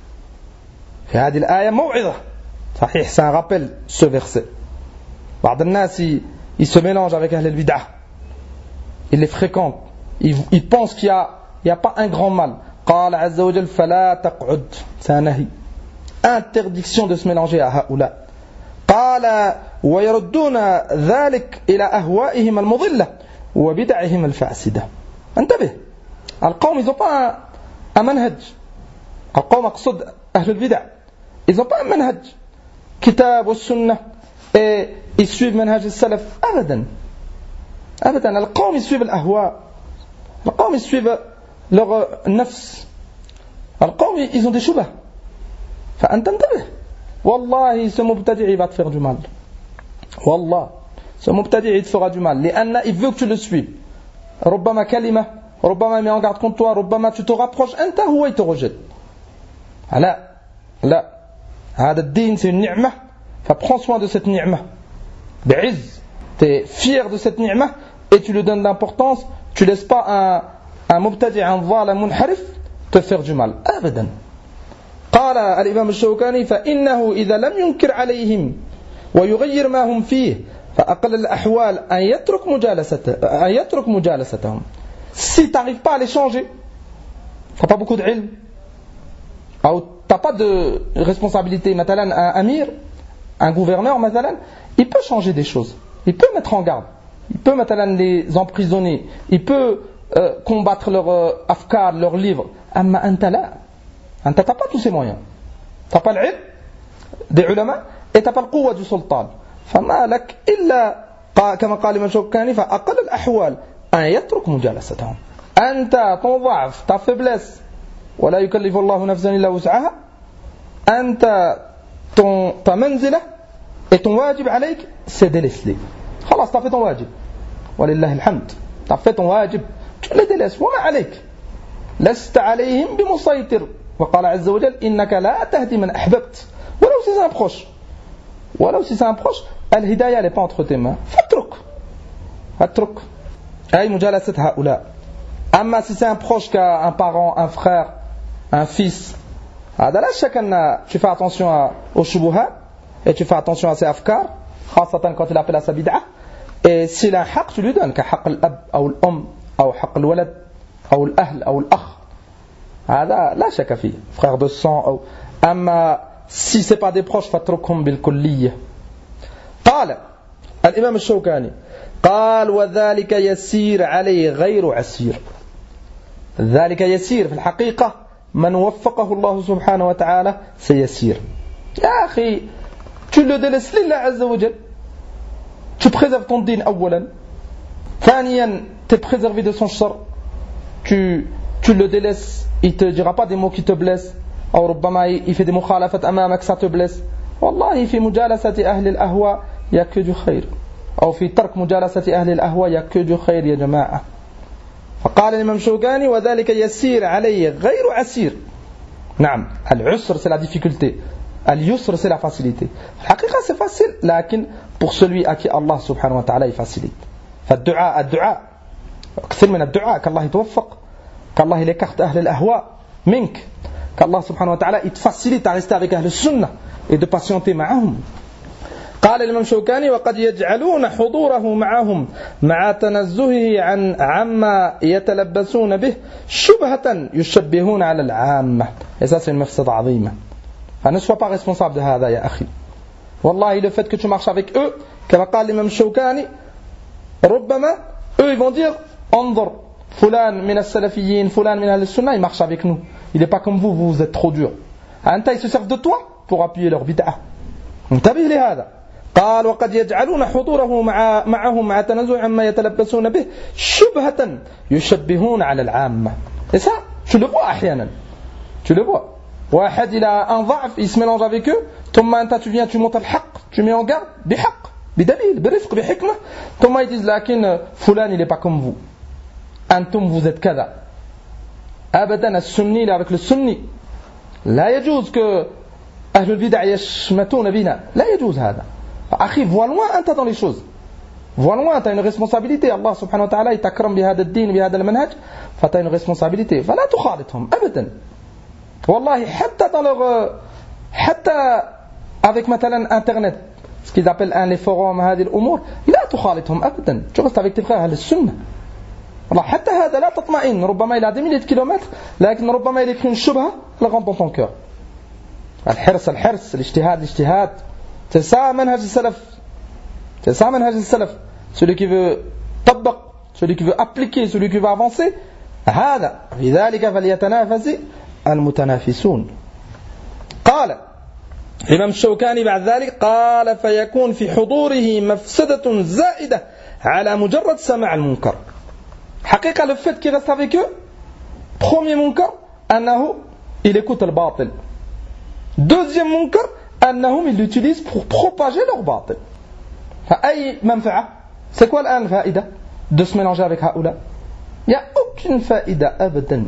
في هذه الآية موعظة, صحيح c'est un rappel ce verset. بعض الناس ils se mélangent avec أهل البدعة, ils les fréquentent, ils, ils pensent qu'il n'y a, il y a pas un grand mal. قال عز وجل فلا تقعد, c'est un nahi, interdiction de se mélanger à هؤلاء. قال ويردون ذلك إلى أهوائهم المضلة وبدعهم الفاسدة. انتبه, القوم ils n'ont pas un, un manhaj. القوم أقصد أهل البدع, ils n'ont pas un manhaj كتاب والسنة et ils suivent manhaj السلف. أبدا أبدا. القوم ils suivent الأهواء, القوم ils suivent leur nafs, القوم ils ont des shubah. فأنت انتبه, والله ce mubtadi' il va te faire du mal, والله ce mubtadi' il te fera du mal, لأن il veut que tu le suives. ربما كلمة, ربما met en garde contre toi, ربما tu te rapproches, أنت هو il te rejette. لا لا, هذا الدين c'est une نعمة, فprends soin de cette نعمة بعز, tu es fier de cette نعمة et tu lui donnes d'importance, tu laisses pas un, un mubtadi' un ظالم منحرف te faire du mal, أبدا. قال الإمام الشوكاني فإنه إذا لم ينكر عليهم ويغير ما هم فيه فأقل الأحوال أن يترك مجالسته أن يترك مجالستهم. Si tu n'arrives pas à les changer, tu n'as pas beaucoup d'ilm, ou tu n'as pas de responsabilité, مثلا un amir, un gouverneur, مثلا, il peut changer des choses, il peut mettre en garde, il peut مثلا les emprisonner, il peut euh, combattre leurs euh, afkar, leurs livres. أما أنت لا, أنت t'as pas tous ces moyens, t'as pas l'ilm des ulama et t'as pas le quwwa du sultan. فما لك إلا كما قال الإمام الشوكاني فأقل الأحوال أن يترك مجالستهم. أنت ton ضعف ta faiblesse ولا يكلف الله نفسا إلا وسعها. أنت ton ta منزلة et ton واجب عليك c'est de laisser. خلاص t'as fait ton واجب ولله الحمد. t'as fait ton واجب tu le délaisses وما عليك. لست عليهم بمسيطر. وقال عز وجل إنك لا تهدي من أحببت ولو si c'est un proche. ولو si c'est un proche الهداية n'est pas entre tes mains. فاترك فاترك أي مجالسة هؤلاء. أما si c'est un proche qu'un parent, un frère, un fils, هذا لا شك أن tu fais attention aux shubuhat et tu fais attention à ses afkar, خاصة quand il appelle à sa bid'ah. Et s'il a un haq, tu lui donnes كحق الأب أو الأم أو حق الولد أو الأهل أو الأخ. هذا لا شك فيه. Frère de sang أو أما si c'est pas des proches فاتركهم بالكلية. قال الإمام الشوكاني قال وذلك يسير عليه غير عسير. ذلك يسير في الحقيقة من وفقه الله سبحانه وتعالى سيسير. يا أخي tu le délaisses لله عز وجل. Tu préserves ton din أولا. ثانيا tu es préservé de son shar. Tu, tu le délaisses. Il te dira pas des mots qui te blessent. أو ربما il fait des مخالفات أمامك ça te blesse. والله في مجالسة أهل الأهواء il n'y a que du خير. أو في ترك مجالسة أهل الأهواء il n'y a que du خير يا جماعة. فقال الإمام الشوكاني وذلك يسير عليه غير عسير. نعم العسر c'est la difficulté. اليسر c'est la facilité. الحقيقة c'est facile لكن pour celui à qui Allah سبحانه وتعالى facilite. فالدعاء الدعاء كثير من الدعاء كالله يتوفق كالله يكخت أهل الأهواء منك كالله سبحانه وتعالى il te facilite à rester avec أهل السنة et de patienter معهم. قال الإمام الشوكاني وقد يجعلون حضوره معهم مع تنزهه عن عما يتلبسون به شبهة يشبهون على العامة. Et ça c'est une mafsada عظيمة. Ne sois pas responsable de هذا يا أخي. والله le fait que tu marches avec eux كما قال الإمام الشوكاني ربما eux ils vont dire انظر فلان من السلفيين فلان من أهل السنة il marche avec nous. Il n'est pas comme vous, vous êtes trop dur. أنت ils se servent de toi pour appuyer leur bid'ah. انتبه لهذا. قال وقد يجعلون حضوره مع معهم مع تنزع عما يتلبسون به شبهة يشبهون على العامة. Et ça, tu le vois أحيانا. Tu le vois. واحد il a un ضعف, il se mélange avec eux. ثم أنت tu viens, tu montes الحق, tu mets en garde بحق, بدليل, برفق, بحكمة. ثم ils disent لكن فلان il n'est pas comme vous. أنتم vous êtes كذا. أبدا السني là avec le sunni. لا يجوز que أهل البدع يشمتون بنا. لا يجوز هذا. أخي vois loin أنت dans les choses. vois loin, tu as une responsabilité. Allah subhanahu wa ta'ala il t'akram بهذا الدين بهذا المنهج فtu as une responsabilité. فلا تخالطهم أبدا. والله حتى dans leur حتى avec مثلا internet ce qu'ils appellent un les forums هذه الأمور لا تخالطهم أبدا. tu restes avec tes frères أهل السنة. والله حتى هذا لا تطمئن. ربما il a des milliers de kilomètres لكن ربما il écrit une شبهة elle rentre dans ton cœur. الحرص الحرص الاجتهاد الاجتهاد. C'est ça manhaj al-salaf. C'est ça manhaj al-salaf. Celui qui veut طبق, celui qui veut appliquer, celui qui veut avancer. هذا في ذلك فليتنافس المتنافسون. قال الإمام الشوكاني بعد ذلك قال فيكون في حضوره مفسدة زائدة على مجرد سماع المنكر. حقيقة le fait qu'il reste avec eux, premier munkar أنه il écoute le batil. Deuxième munkar أنهم ils l'utilisent pour propager leur batil. فأي منفعة? C'est quoi الآن الفائدة de se mélanger avec هؤلاء? Il n'y a aucune faïda أبدا.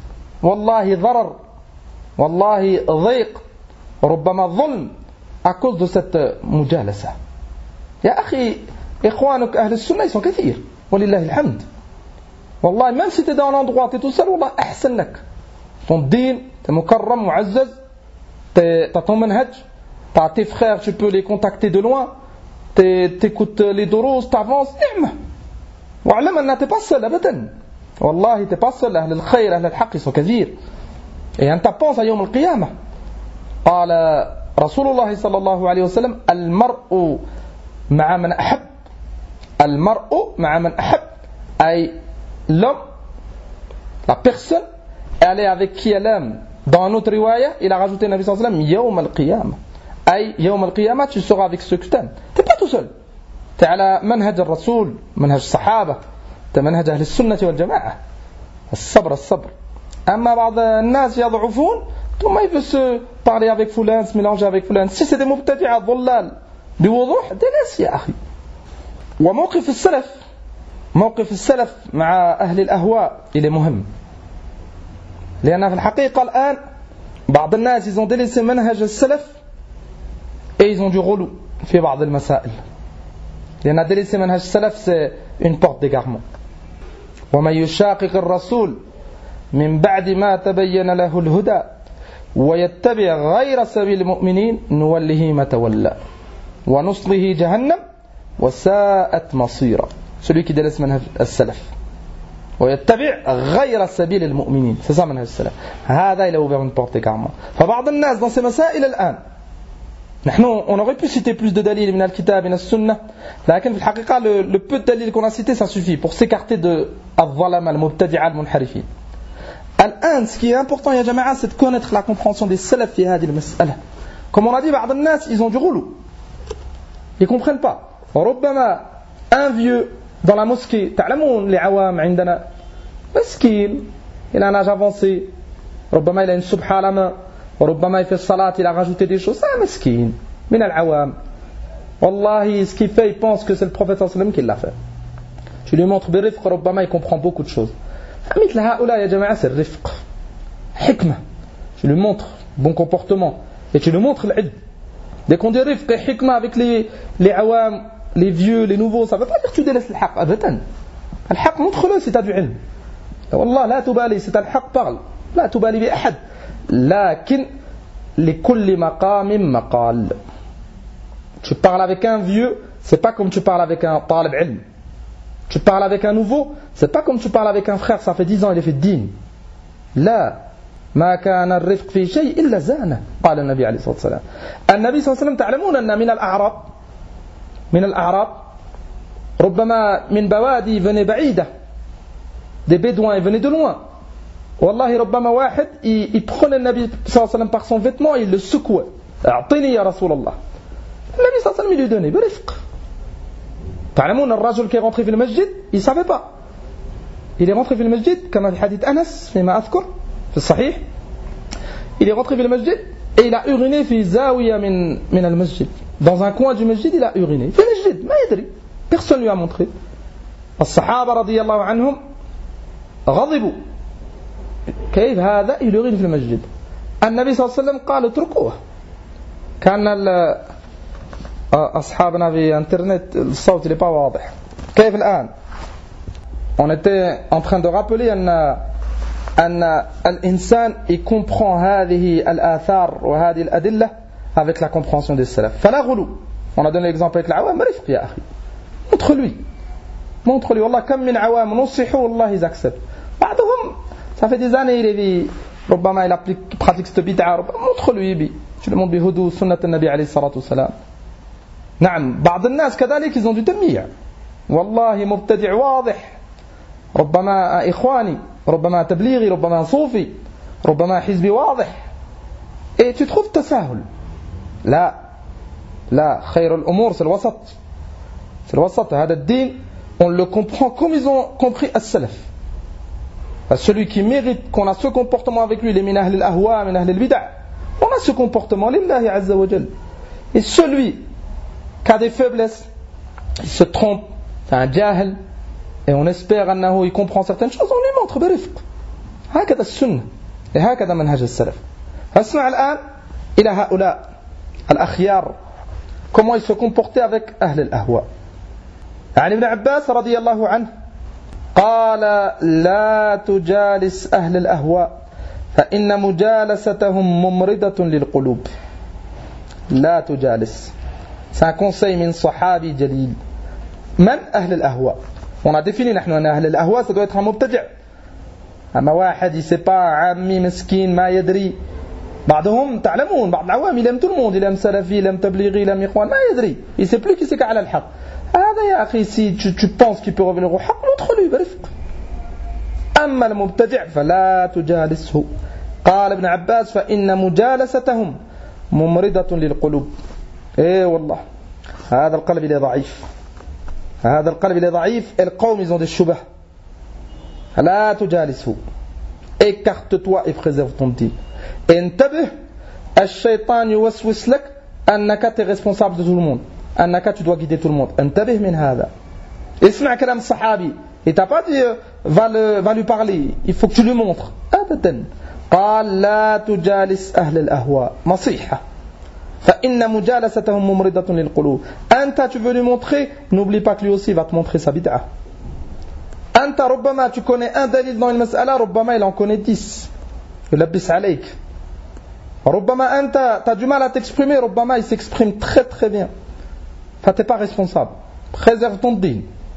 والله ضرر والله ضيق ربما ظلم à cause de cette مجالسة. يا أخي إخوانك أهل السنة ils sont كثير ولله الحمد. والله même si tu es dans l'endroit tu es tout seul والله أحسن لك. ton din t'es مكرم معزز, t'as ton manhaj, t'as tes frères, tu peux les contacter de loin, t'écoutes les durous, t'avances, نعمة. واعلم أن t'es pas seul أبدا. والله t'es pas seul. أهل الخير أهل الحق sont كثير. et أنت penses à يوم القيامة. قال رسول الله صلى الله عليه وسلم المرء مع من أحب. المرء مع من أحب. أي l'homme, la personne, elle est avec qui elle aime. Dans un autre riwaya, il a rajouté Nabi sallallahu alayhi wa sallam يوم القيامة. أي يوم القيامة tu seras avec ceux que tu aimes. Tu n'es pas tout seul. Tu es على منهج الرسول, منهج الصحابة, tu es منهج أهل السنة والجماعة. الصبر الصبر. أما بعض الناس يضعفون, ثم il veut se parler avec fulan, se mélanger avec fulan. Si c'est des مبتدعة ضلال بوضوح, délaisse يا أخي. وموقف السلف, موقف السلف مع أهل الأهواء il est مهم. لأن في الحقيقة الآن بعض الناس ils ont délaissé منهج السلف et ils ont du relou في بعض المسائل. لأن délaisser منهج السلف c'est une porte d'égarement. ومن يشاقق الرسول من بعد ما تبين له الهدى ويتبع غير سبيل المؤمنين نوله ما تولى ونصله جهنم وساءت مصيرا. Celui qui délaisse منهج السلف ويتبع غير سبيل المؤمنين, c'est ça منهج السلف. هذا il a ouvert une porte d'égarement. فبعض الناس dans ces مسائل الآن, نحن on aurait pu citer plus de dalil من الكتاب من السنة, لكن في الحقيقة le, le peu de dalil qu'on a cité ça suffit pour s'écarter de الظلم المبتدعة المنحرفين. الآن ce qui est important يا جماعة c'est de connaître la compréhension des salaf في هذه المسألة. Comme on a dit, بعض الناس ils ont du relou, ils comprennent pas. ربما un vieux dans la mosquée, تعلمون العوام عندنا مسكين, il a un âge avancé, ربما il a une subha à la main, وربما il fait salat, il a rajouté des choses, c'est un مسكين من العوام. والله ce qu'il fait, il pense que c'est le prophète sallallahu alayhi wa sallam qui l'a fait. Tu lui montres برفق, ربما il comprend beaucoup de choses. مثل هؤلاء يا جماعة c'est الرفق, حكمة. Tu lui montres bon comportement et tu lui montres l'ilm. Dès qu'on dit rifq et hikmah avec les, les awam, les vieux, les nouveaux, ça ne veut pas dire que tu délaisses le haq, abadan. Le haq, montre-le si tu as du ilm. Wallah, la tubali, si tu as le haq, parle. La tubali bi ahad. Lakin, li kulli maqamin maqal. Tu parles avec un vieux, c'est pas comme tu parles avec un talib ilm. Tu parles avec un nouveau, c'est pas comme tu parles avec un frère, ça fait dix ans, il est fait din. La. ما كان الرفق في شيء إلا زانه قال النبي عليه الصلاة والسلام. النبي صلى الله عليه وسلم تعلمون أن من الأعراب من الأعراب ربما من بوادي venaient بعيدة, des bédouins venaient de loin. والله ربما واحد il prenait النبي صلى الله عليه وسلم par son vêtement et il le secouait. أعطني يا رسول الله. النبي صلى الله عليه وسلم il lui donnait برفق. تعلمون الرجل qui est rentré في المسجد il savait pas, il est rentré في المسجد كما في حديث أنس فيما أذكر في الصحيح, il est rentré في المسجد et il a uriné في زاوية من من المسجد, dans un coin du masjid il a uriné في المسجد ما يدري, personne lui a montré. الصحابة رضي الله عنهم غضبوا, كيف هذا il urine في المسجد. النبي صلى الله عليه وسلم قال اتركوه. كان أصحابنا في انترنت الصوت اللي pas واضح. كيف الآن on était en train de rappeler أن أن الإنسان il comprend هذه الآثار وهذه الأدلة avec la compréhension des salaf. فلا غلو. On a donné l'exemple avec العوام, رفق يا أخي, montre-lui, montre-lui. والله كم من عوام نصحوا والله ils acceptent. بعضهم ça fait des années il est ربما il applique pratique cette bid'a, montre-lui بي, tu lui montres بهدوء سنة النبي عليه الصلاة والسلام. نعم بعض الناس كذلك ils ont du تمييع, والله مبتدع واضح, ربما إخواني, ربما تبليغي, ربما صوفي, ربما حزبي واضح, et tu trouves تساهل. لا لا, خير الأمور c'est le وسط, c'est le وسط. هذا الدين on le comprend comme ils ont compris السلف. Celui qui mérite qu'on a ce comportement avec lui, les min ahl al-ahwa, min ahl al-bid'a, on a ce comportement lillahi azza wa jal. Et celui qui a des faiblesses, il se trompe, c'est un jahil, et on espère qu'il comprend certaines choses, on lui montre برفق. هكذا السنة, هكذا منهج السلف. فاسمع الآن إلى هؤلاء الأخيار comment ils se comportaient avec أهل الأهواء. عن ابن عباس رضي الله عنه قال لا تجالس أهل الأهواء فإن مجالستهم ممرضة للقلوب. لا تجالس, c'est un conseil من صحابي جليل. من أهل الأهواء, on a défini نحن أن أهل الأهواء ça doit être un مبتدع. أما واحد il sait pas, عمي مسكين ما يدري. بعضهم تعلمون بعض العوام il aime tout le monde, il aime salafi, il aime tablighi, il aime ikhwan, ما يدري, il sait plus qui c'est qui a على الحق. هذا يا أخي si tu, tu penses qu'il peut revenir au حق, montre-lui برفق. أما المبتدع فلا تجالسه. قال ابن عباس فإن مجالستهم ممرضة للقلوب. إيه والله هذا القلب il est ضعيف هذا القلب il est ضعيف et القوم ils ont des shubah لا تجالسه écarte-toi et préserve ton din انتبه الشيطان يوسوس لك أنك tu es responsable de tout le monde أنك tu dois guider tout le monde انتبه من هذا اسمع كلام الصحابي il t'a pas dit va, le, va lui parler il faut que tu lui montres أبدا قال لا تجالس أهل الأهواء نصيحة فإن مجالستهم ممرضة للقلوب أنت tu veux lui montrer n'oublie pas que lui aussi va te montrer sa bid'a أنت ربما tu connais un dalil dans une mas'ala ربما il en connaît dix يلبس عليك ربما أنت t'as du mal à t'exprimer ربما il s'exprime très très bien enfin t'es pas responsable préserve ton din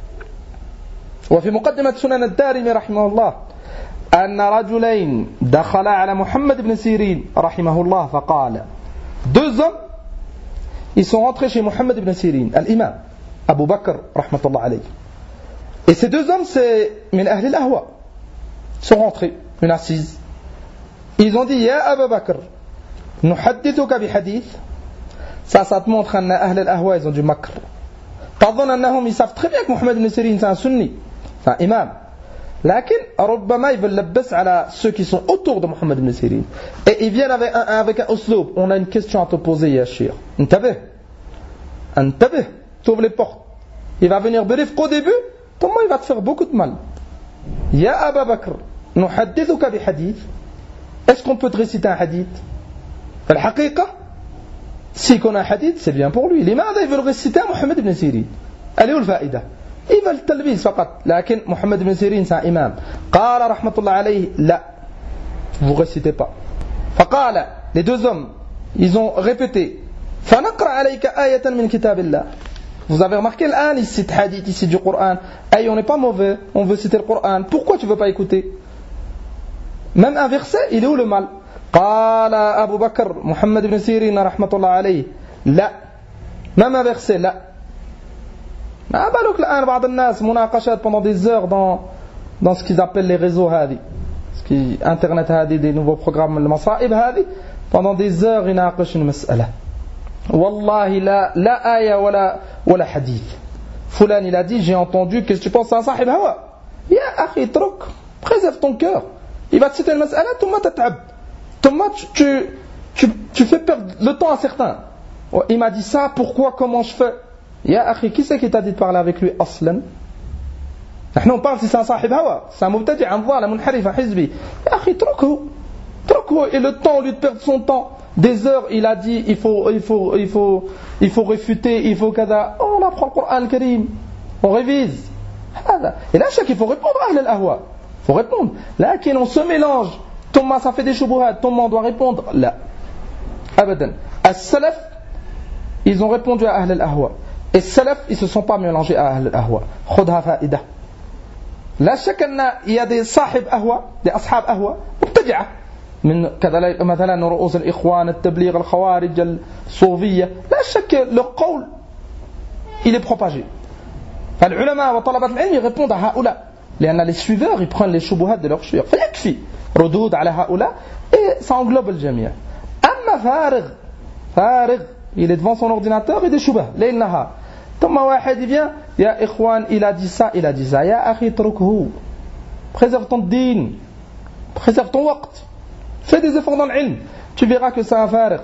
وفي مقدمة سنن الدارمي رحمه الله أن رجلين دخل على محمد بن سيرين رحمه الله فقال deux hommes ils sont rentrés chez Mohammed ibn Sirin l'imam Abu Bakr rahmatullah alayhi et ces deux hommes c'est min ahli al-ahwa ils sont rentrés une assise ils ont dit ya Abu Bakr nuhaddithuka bi hadith ça ça te montre أن أهل الأهواء ils ont du makr تظن أنهم ils savent très bien que Mohammed ibn Sirin c'est un sunni c'est un imam لكن ربما ils veulent لبس على ceux qui sont autour de Mohammed ibn Sirin et ils viennent avec un, avec un usloub on a une question à te poser ya shir انتبه انتبه t'ouvres les portes il va venir برفق au début comment il va te faire beaucoup de mal يا أبا بكر نحدثك بحديث est-ce qu'on peut te réciter un hadith الحقيقة si qu'on a un hadith c'est bien pour lui لماذا ils veulent réciter à Mohammed ibn Sirin elle est où le faïda ils veulent le talbis فقط لكن محمد بن سيرين c'est un imam قال رحمة الله عليه لا vous récitez pas فقال les deux hommes ils ont répété فنقرأ عليك آية من كتاب الله vous avez remarqué l'an il cite hadith ici du Coran hey, on n'est pas mauvais on veut citer le Coran pourquoi tu veux pas écouter même un verset il est où le mal قال أبو بكر محمد بن سيرين رحمة الله عليه لا même un verset لا ما بالك الآن بعض الناس مناقشات pendant des heures dans, dans ce qu'ils appellent les réseaux هذه ce qui internet هذه des nouveaux programmes المصائب هذه pendant des heures يناقش المسألة والله لا لا آية ولا ولا حديث فلان il a dit j'ai entendu qu'est-ce que tu penses à un صاحب هوا يا أخي اترك préserve ton cœur il va te citer المسألة ثم تتعب ثم tu, tu, tu fais perdre le temps à certains il m'a dit ça pourquoi comment je fais يا أخي qui c'est qui t'a dit de parler avec lui أصلا نحن on parle si c'est un صاحب هوا c'est un مبتدع ضال منحرف حزبي يا أخي اتركه اتركه et le temps au lieu de perdre son temps des heures il a dit il faut il faut il faut il faut réfuter il faut كذا on apprend le Coran الكريم on révise هذا et là chaque il faut répondre à أهل الأهواء il faut répondre لكن on se mélange Thomas ça fait des choubuhat Thomas on doit répondre لا أبدا السلف ils ont répondu à أهل الأهواء et les salaf ils se sont pas mélangés à أهل الأهواء خذها فائدة لا شك أن il y a des صاحب أهواء des أصحاب أهواء مبتدعة من كذا مثلا رؤوس الإخوان التبليغ الخوارج الصوفية لا شك le قول il est propagé فالعلماء وطلبة العلم répondent à هؤلاء لأن les suiveurs ils prennent les شبهات de leurs شيوخ فيكفي ردود على هؤلاء et ça englobe الجميع أما فارغ فارغ il est devant son ordinateur et des shubah ليل نهار ثم واحد vient يا إخوان il a dit ça il a dit ça يا أخي اتركه préserve ton din préserve ton وقت fais des efforts dans l'ilm tu verras que c'est un فارغ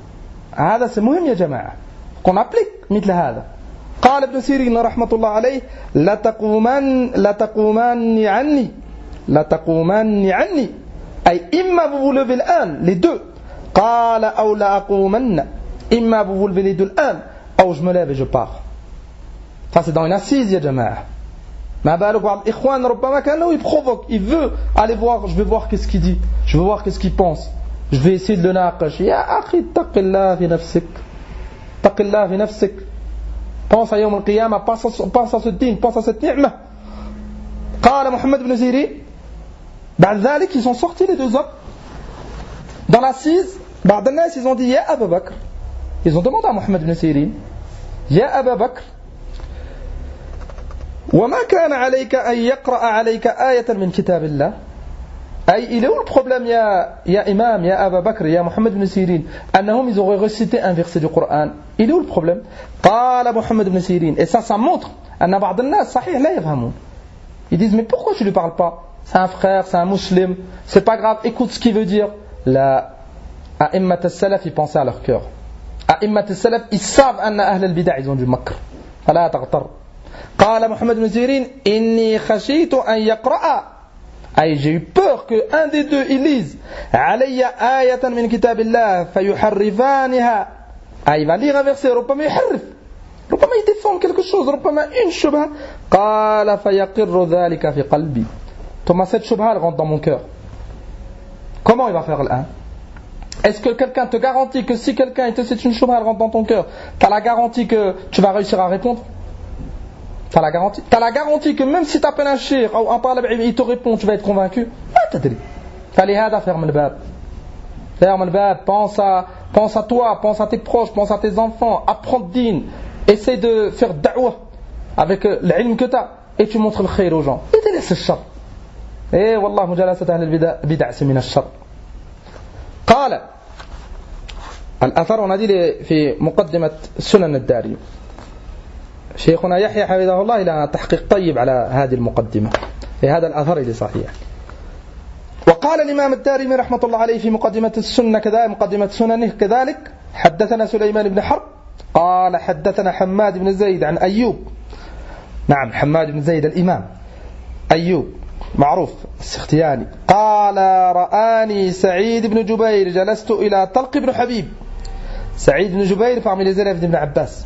هذا c'est مهم يا جماعة qu'on applique مثل هذا قال ابن سيرين رحمة الله عليه لا تقومن لا تقومن عني لا تقومن عني أي إما vous vous levez الآن les deux قال أو لا أقومن إما vous vous levez les deux الآن أو je me lève et je pars ça c'est dans une assise يا جماعة ما بالك بعض الإخوان ربما كانوا il provoque il veut aller voir je vais voir qu'est-ce qu'il dit je vais voir qu'est-ce qu'il pense je vais essayer de le ناقش يا أخي اتق الله في نفسك اتق الله في نفسك pense à يوم القيامة pense à ce din pense à cette ni'mة قال محمد بن سيرين بعد ذلك ils sont sortis les deux hommes dans l'assise بعض الناس ils ont dit يا أبا بكر ils ont demandé à Mohammed ibn Sirin يا أبا بكر وما كان عليك أن يقرأ عليك آية من كتاب الله أي il est où le problème يا يا إمام يا أبا بكر يا محمد بن سيرين أنهم ils auraient récité un verset du Coran. Il est où le problème? قال محمد بن سيرين. Et ça, ça montre أن بعض الناس صحيح لا يفهمون. Ils disent mais pourquoi tu lui parles pas? C'est un frère, c'est un musulman, c'est pas grave, écoute ce qu'il veut dire. La أئمة السلف ils pensaient à leur cœur. أئمة السلف ils savent أن أهل البدع ils ont du مكر. فلا تغتر. قال محمد بن سيرين إني خشيت أن يقرأ. أي j'ai eu peur que un des deux il lise علي آية من كتاب الله فيحرفانها. أي il va lire un verset ربما يحرف ربما يدفهم quelque chose ربما une شبهة. قال فيقر ذلك في قلبي. Thomas cette shubha elle rentre dans mon cœur. Comment il va faire l'un? Est-ce que quelqu'un te garantit que si quelqu'un te c'est une shubha elle rentre dans ton cœur, t'as la garantie que tu vas réussir à répondre? T'as la garantie? T'as la garantie que même si t'appelles un cheikh ou un talib il te répond, tu vas être convaincu? ما تدري. فلهذا ferme le bab. Ferme le bab. Pense à, pense à toi, pense à tes proches, pense à tes enfants. Apprends le din. Essaie de faire da'wah avec l'ilm que t'as et tu montres le khayr aux gens. Et tu laisses le shar. Et wallah mujalasat ahl al-bid'a c'est min al-shar. قال الأثر on a dit في مقدمة سنن الدارمي. شيخنا يحيى حفظه الله إلى تحقيق طيب على هذه المقدمة في هذا الأثر اللي صحيح. وقال الإمام الدارمي رحمة الله عليه في مقدمة السنة كذلك مقدمة سننه كذلك حدثنا سليمان بن حرب قال حدثنا حماد بن زيد عن أيوب. نعم حماد بن زيد الإمام أيوب معروف السختياني. قال رآني سعيد بن جبير جلست إلى طلق بن حبيب. سعيد بن جبير parmi les élèves d'Ibn Abbas.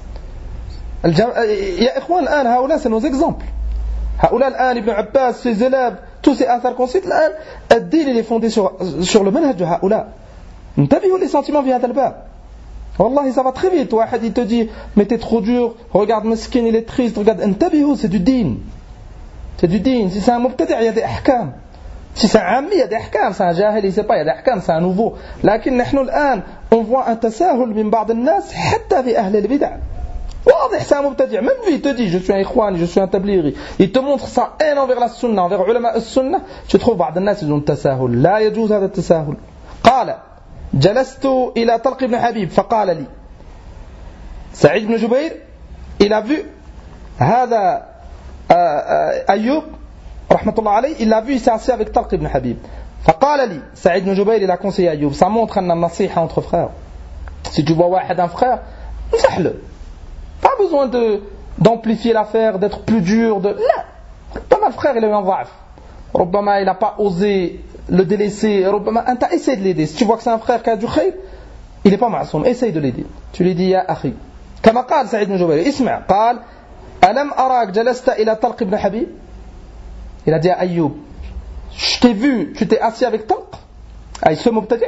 يا إخوان الآن هؤلاء c'est nos exemples. هؤلاء الآن ابن عباس ses élèves tous ces athars qu'on cite الآن الدين il est fondé sur, sur le manhaj de هؤلاء. انتبهوا les sentiments في هذا الباب. والله ça va très vite. واحد il te dit mais t'es trop dur, regarde meskin il est triste, regarde انتبهوا c'est du din. C'est du din. Si c'est un mubtadi' il y a des ahkam. Si c'est un ami il y a des ahkam. C'est un jahil il sait pas il y a des ahkam. C'est un nouveau. لكن نحن الآن on voit un تساهل من بعض الناس حتى في أهل البدع. واضح c'est un mubtadi'. Même lui il te dit je suis un ikhwani, je suis un tablighi. Il te montre sa haine envers la sunna, envers ulama السنة. Tu trouves بعض الناس ils ont تساهل. لا يجوز هذا التساهل. قال جلست إلى طلق بن حبيب فقال لي سعيد بن جبير il a vu هذا أيوب رحمة الله عليه il a vu il s'est assis avec Talq ibn Habib. فقال لي سعيد بن جبير il a conseillé Ayoub. Ça montre أن النصيحة entre frères. Si tu vois واحد un frère نصح-le. Pas besoin de, d'amplifier l'affaire, d'être plus dur. De... لا. ربما le frère il a eu un ضعف. ربما il n'a pas osé le délaisser. ربما أنت essaie de l'aider. Si tu vois que c'est un frère qui a du khayr, il n'est pas معصوم. Essaye de l'aider. Tu lui dis يا أخي. كما قال سعيد بن جبير اسمع قال ألم أراك جلست إلى طلق بن حبيب. Il a dit à Ayoub je t'ai vu, tu t'es assis avec Talq أي ce mubtadi'.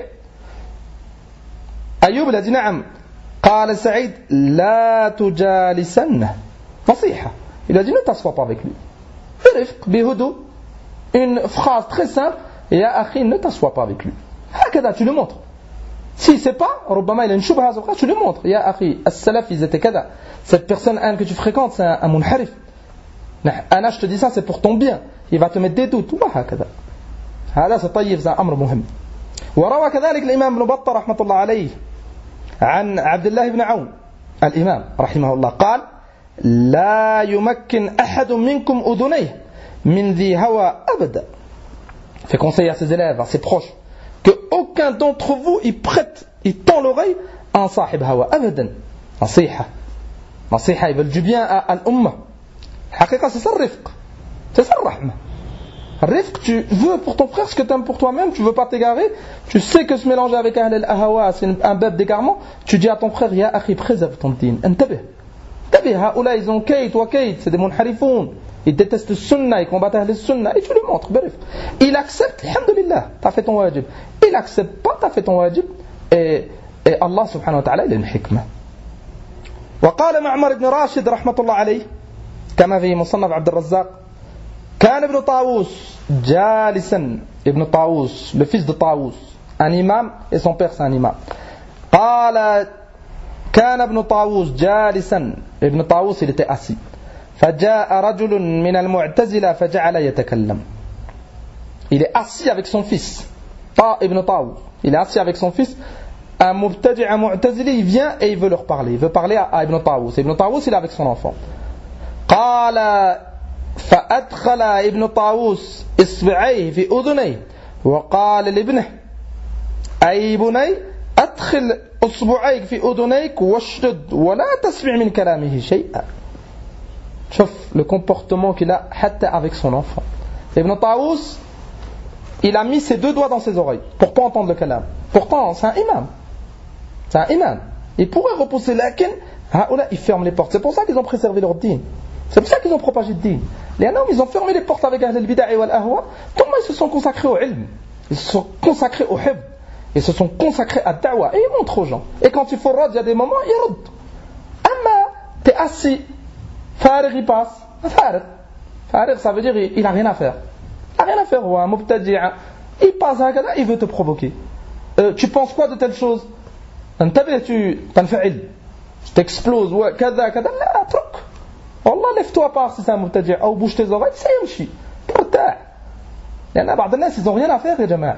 Ayoub il a dit نعم. قال سعيد لا تجالسنه. نصيحة. Il a dit ne t'assois pas avec lui. برفق بهدوء. Une phrase très simple. يا أخي ne t'assois pas avec lui. هكذا tu le montres. Si c'est pas, ربما il a une shubha, tu le montres. يا أخي السلف ils étaient كذا. Cette personne un, que tu fréquentes c'est un, un munharif. أنا je te dis ça c'est pour ton bien. Il va te mettre des doutes. وهكذا. هذا c'est طيب c'est un أمر مهم. وروى كذلك الإمام ابن بطة رحمة الله عليه عن عبد الله بن عون الإمام رحمه الله قال لا يمكن أحد منكم أذنيه من ذي هوى أبدا. Fait conseiller à ses élèves, à ses proches, que aucun d'entre vous il prête, il tend l'oreille à un sahib hawa. Abadan. Nasiha. Nasiha, ils veulent du bien à l'umma. Haqiqa, c'est ça le rifq. C'est ça le rahma. Rifq, tu veux pour ton frère ce que tu aimes pour toi-même, tu veux pas t'égarer, tu sais que se mélanger avec ahl al-ahawa, c'est un bab d'égarement, tu dis à ton frère, ya akhi, préserve ton din, intabih. Intabih, haoula, ils ont kayt wa kayt, c'est des munharifoun. Il déteste le sunnah, il combat le sunnah, et tu lui montres, bref. Il accepte, alhamdulillah, tu as fait ton wajib. Il accepte pas, tu as fait ton wajib, et, et Allah subhanahu wa ta'ala, il a une hikmah. وقال معمر بن راشد رحمة الله عليه كما في مصنف عبد الرزاق كان ابن طاووس جالسا ابن طاووس le fils de طاووس un imam et son père c'est un imam قال كان ابن طاووس جالسا ابن طاووس il était assis فجاء رجل من المعتزلة فجعل يتكلم il est assis avec son fils, Ta ibn Tawus, il est assis avec son fils, un mubtadi', un mu'tazili, il vient et il veut leur parler, il veut parler à, à Ibn Tawus. Ibn Tawus, il est avec son enfant. قال فأدخل ابن طاووس إصبعيه في أذنيه وقال لابنه أي بني أدخل أصبعيك في أذنيك واشدد ولا تسمع من كلامه شيئا. شوف le comportement qu'il a حتى avec son enfant. Ibn Tawus, il a mis ses deux doigts dans ses oreilles pour pas entendre le kalam. Pourtant, c'est un imam. C'est un imam. Il pourrait repousser lakin, haoula, ils ferment les portes. C'est pour ça qu'ils ont préservé leur dîn. C'est pour ça qu'ils ont propagé le dîn. Les hommes, ils ont fermé les portes avec Ahl al-Bida'i wal Ahwa. Tellement ils se sont consacrés au ilm. Ils se sont consacrés au hib. Ils se sont consacrés à da'wa. Et ils montrent aux gens. Et quand il faut rad, il y a des moments, ils rad. Amma, t'es assis. Farig, il passe. Farig. Farig, ça veut dire il n'a rien à faire. Il n'a rien à faire. Ouais, mubtadi'a. Il passe à Gada, il veut te provoquer. Euh, tu penses quoi de telle chose? Tu t'enfa'il. Tu t'exploses. Ouais, kada, kada. La, truc. والله lève-toi par si c'est un mubtadi' ou bouge tes oreilles, ça يمشي ترتاح لأن بعض الناس ils ont rien à faire يا جماعة.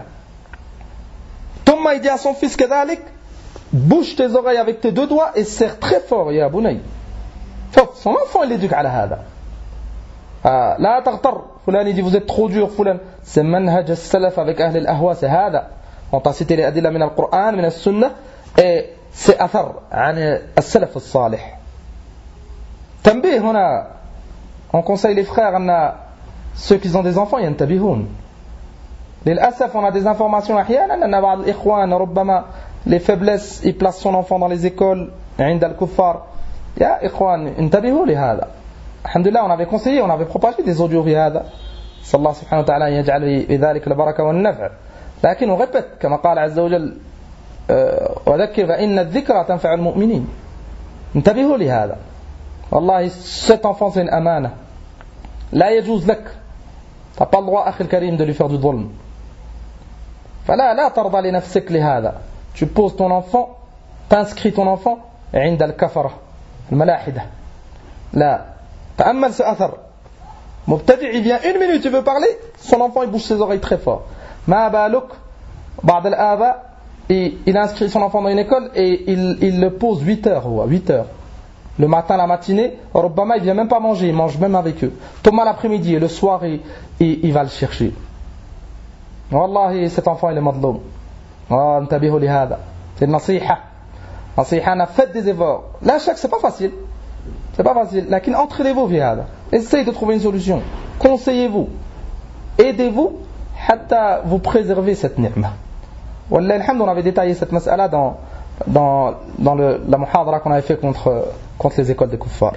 ثم il dit à son fils كذلك bouge tes oreilles avec tes deux doigts et serre très fort يا بني. Son enfant il l'éduque على هذا. لا تغتر فلان dit vous êtes trop dur فلان. C'est manhaj as-salaf avec أهل الأهواء, c'est هذا. On t'a cité les adilla من القرآن من السنة et c'est أثر عن السلف الصالح. تنبيه هنا on conseille les frères أن ceux qui ont des enfants ينتبهون. للأسف on a des informations أحيانا أن بعض الإخوان ربما les faiblesses ils placent son enfant dans les écoles عند الكفار. يا إخوان انتبهوا لهذا. الحمد لله on avait conseillé, on avait propagé des audios بهذا. صلى الله سبحانه وتعالى أن يجعل بذلك البركة والنفع. لكن on répète كما قال عز وجل وذكر فإن الذكرى تنفع المؤمنين. انتبهوا لهذا. والله cet enfant c'est une amana. لا يجوز لك. Tu n'as pas le droit أخي الكريم de lui faire du ظلم. فلا لا ترضى لنفسك لهذا. Tu poses ton enfant, t'inscris ton enfant عند الكفرة الملاحدة. لا. تأمل ce أثر. مبتدع il vient une minute, il veut parler, son enfant il bouge ses oreilles très fort. ما بالك بعض الآباء il inscrit son enfant dans une école et il, il le pose huit heures, huit heures. Le matin, la matinée, Rabbama, il vient même pas manger, il mange même avec eux. Thomas l'après-midi et le soir, il, il, il va le chercher. Wallahi, cet enfant, il est madloum. Ah, ntabihu li hada. C'est une nasiha. Nasiha, on a fait des efforts. Là, chaque, c'est pas facile. C'est pas facile. Lakin, entraînez-vous, fi hada. Essayez de trouver une solution. Conseillez-vous. Aidez-vous, hatta vous préserver cette ni'ma. Wallah, alhamd, on avait détaillé cette mas'ala dans, dans, dans le, la muhadara qu'on avait fait contre, contre les écoles de kuffar.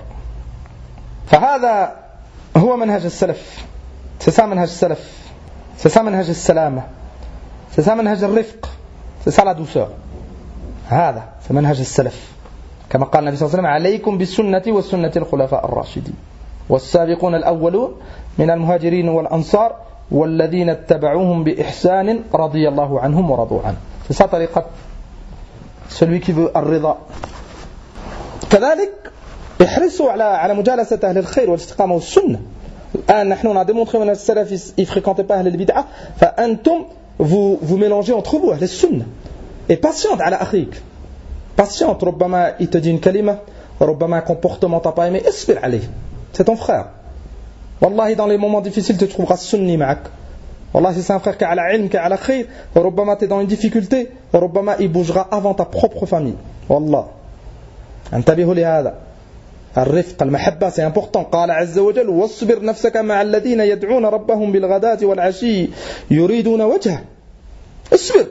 فهذا هو منهج السلف. C'est ça منهج السلف. C'est ça منهج السلامة. C'est ça منهج الرفق. C'est ça la douceur. هذا c'est منهج السلف. كما قال النبي صلى الله عليه وسلم عليكم بالسنة والسنة الخلفاء الراشدين والسابقون الأولون من المهاجرين والأنصار والذين اتبعوهم بإحسان رضي الله عنهم ورضوا عنه. C'est ça طريقة celui qui veut الرضا. كذلك احرصوا على على مجالسة أهل الخير والاستقامة والسنة. الآن نحن on a démontré que السلف ils fréquentaient pas أهل البدعة. فأنتم vous vous mélangez entre vous أهل السنة. Et patiente على أخيك. Patiente. ربما il te dit une kalima, ربما un comportement t'as pas aimé. اصبر عليه. C'est ton frère. والله dans les moments difficiles tu trouveras sunni معك. والله si c'est un frère qui a la ilm, qui a la khayr, ربما tu es dans une difficulté, ربما il bougera avant ta propre famille. والله. انتبهوا لهذا. الرفق المحبة c'est important. قال عز وجل واصبر نفسك مع الذين يدعون ربهم بالغداة والعشي يريدون وجهه. اصبر.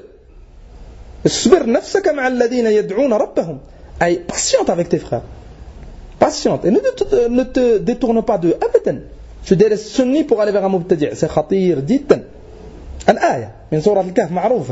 اصبر نفسك مع الذين يدعون ربهم. أي patiente avec tes frères. Patiente. Et ne te, ne te détourne pas d'eux. أبدا. Tu délaisses sunni pour aller vers un mubtadi'. C'est خطير جدا. الآية من سورة الكهف معروفة.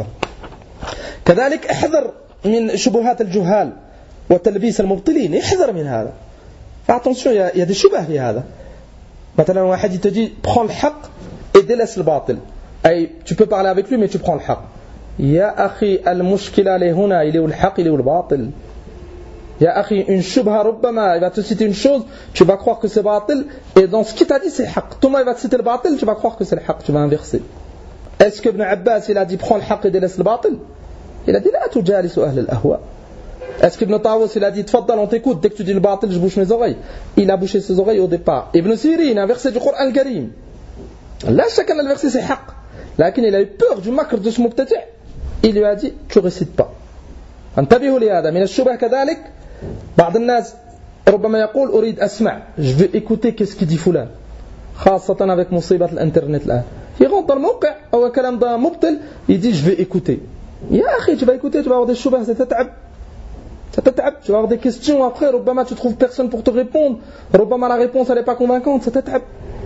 كذلك احذر من شبهات الجهال وتلبيس المبطلين. احذر من هذا. Attention, il y, a, il y a des shubhas في هذا. مثلا واحد يتجي prends le حق et délaisse le باطل. أي tu peux parler avec lui mais tu prends le حق. يا أخي المشكلة لهنا il est où le حق il est où le باطل. يا أخي une shubha ربما il va te citer une chose tu vas croire que c'est باطل et dans ce qu'il t'a dit c'est حق. Thomas il va te citer le باطل tu vas croire que c'est le حق. Tu vas inverser. Est-ce que Ibn Abbas il a dit prends le haqq et délaisse le batil? Il a dit la tujalisu ahl al-ahwa. Est-ce que Ibn Tawus il a dit tfaddal on t'écoute, dès que tu dis le batil je bouche mes oreilles? Il a bouché ses oreilles au départ. Ibn Sirin, un verset du Coran al-Karim, là chacun le verset c'est haqq, lakin il a eu peur du makr de ce mubtadi', il lui a dit tu récites pas. انتبهوا لهذا من الشبه كذلك. بعض الناس ربما يقول أريد أسمع, je veux écouter qu'est-ce qu'il dit فلان, خاصة avec مصيبة الانترنت الآن. Il rentre dans le موقع أو كلام d'un مبطل, il dit je vais écouter. يا أخي tu vas écouter, tu vas avoir des شبه, ça t'attrape. Ça t'attrape, tu vas avoir des questions après, ربما tu trouves personne pour te répondre, ربما la réponse elle n'est pas convaincante, ça t'attrape.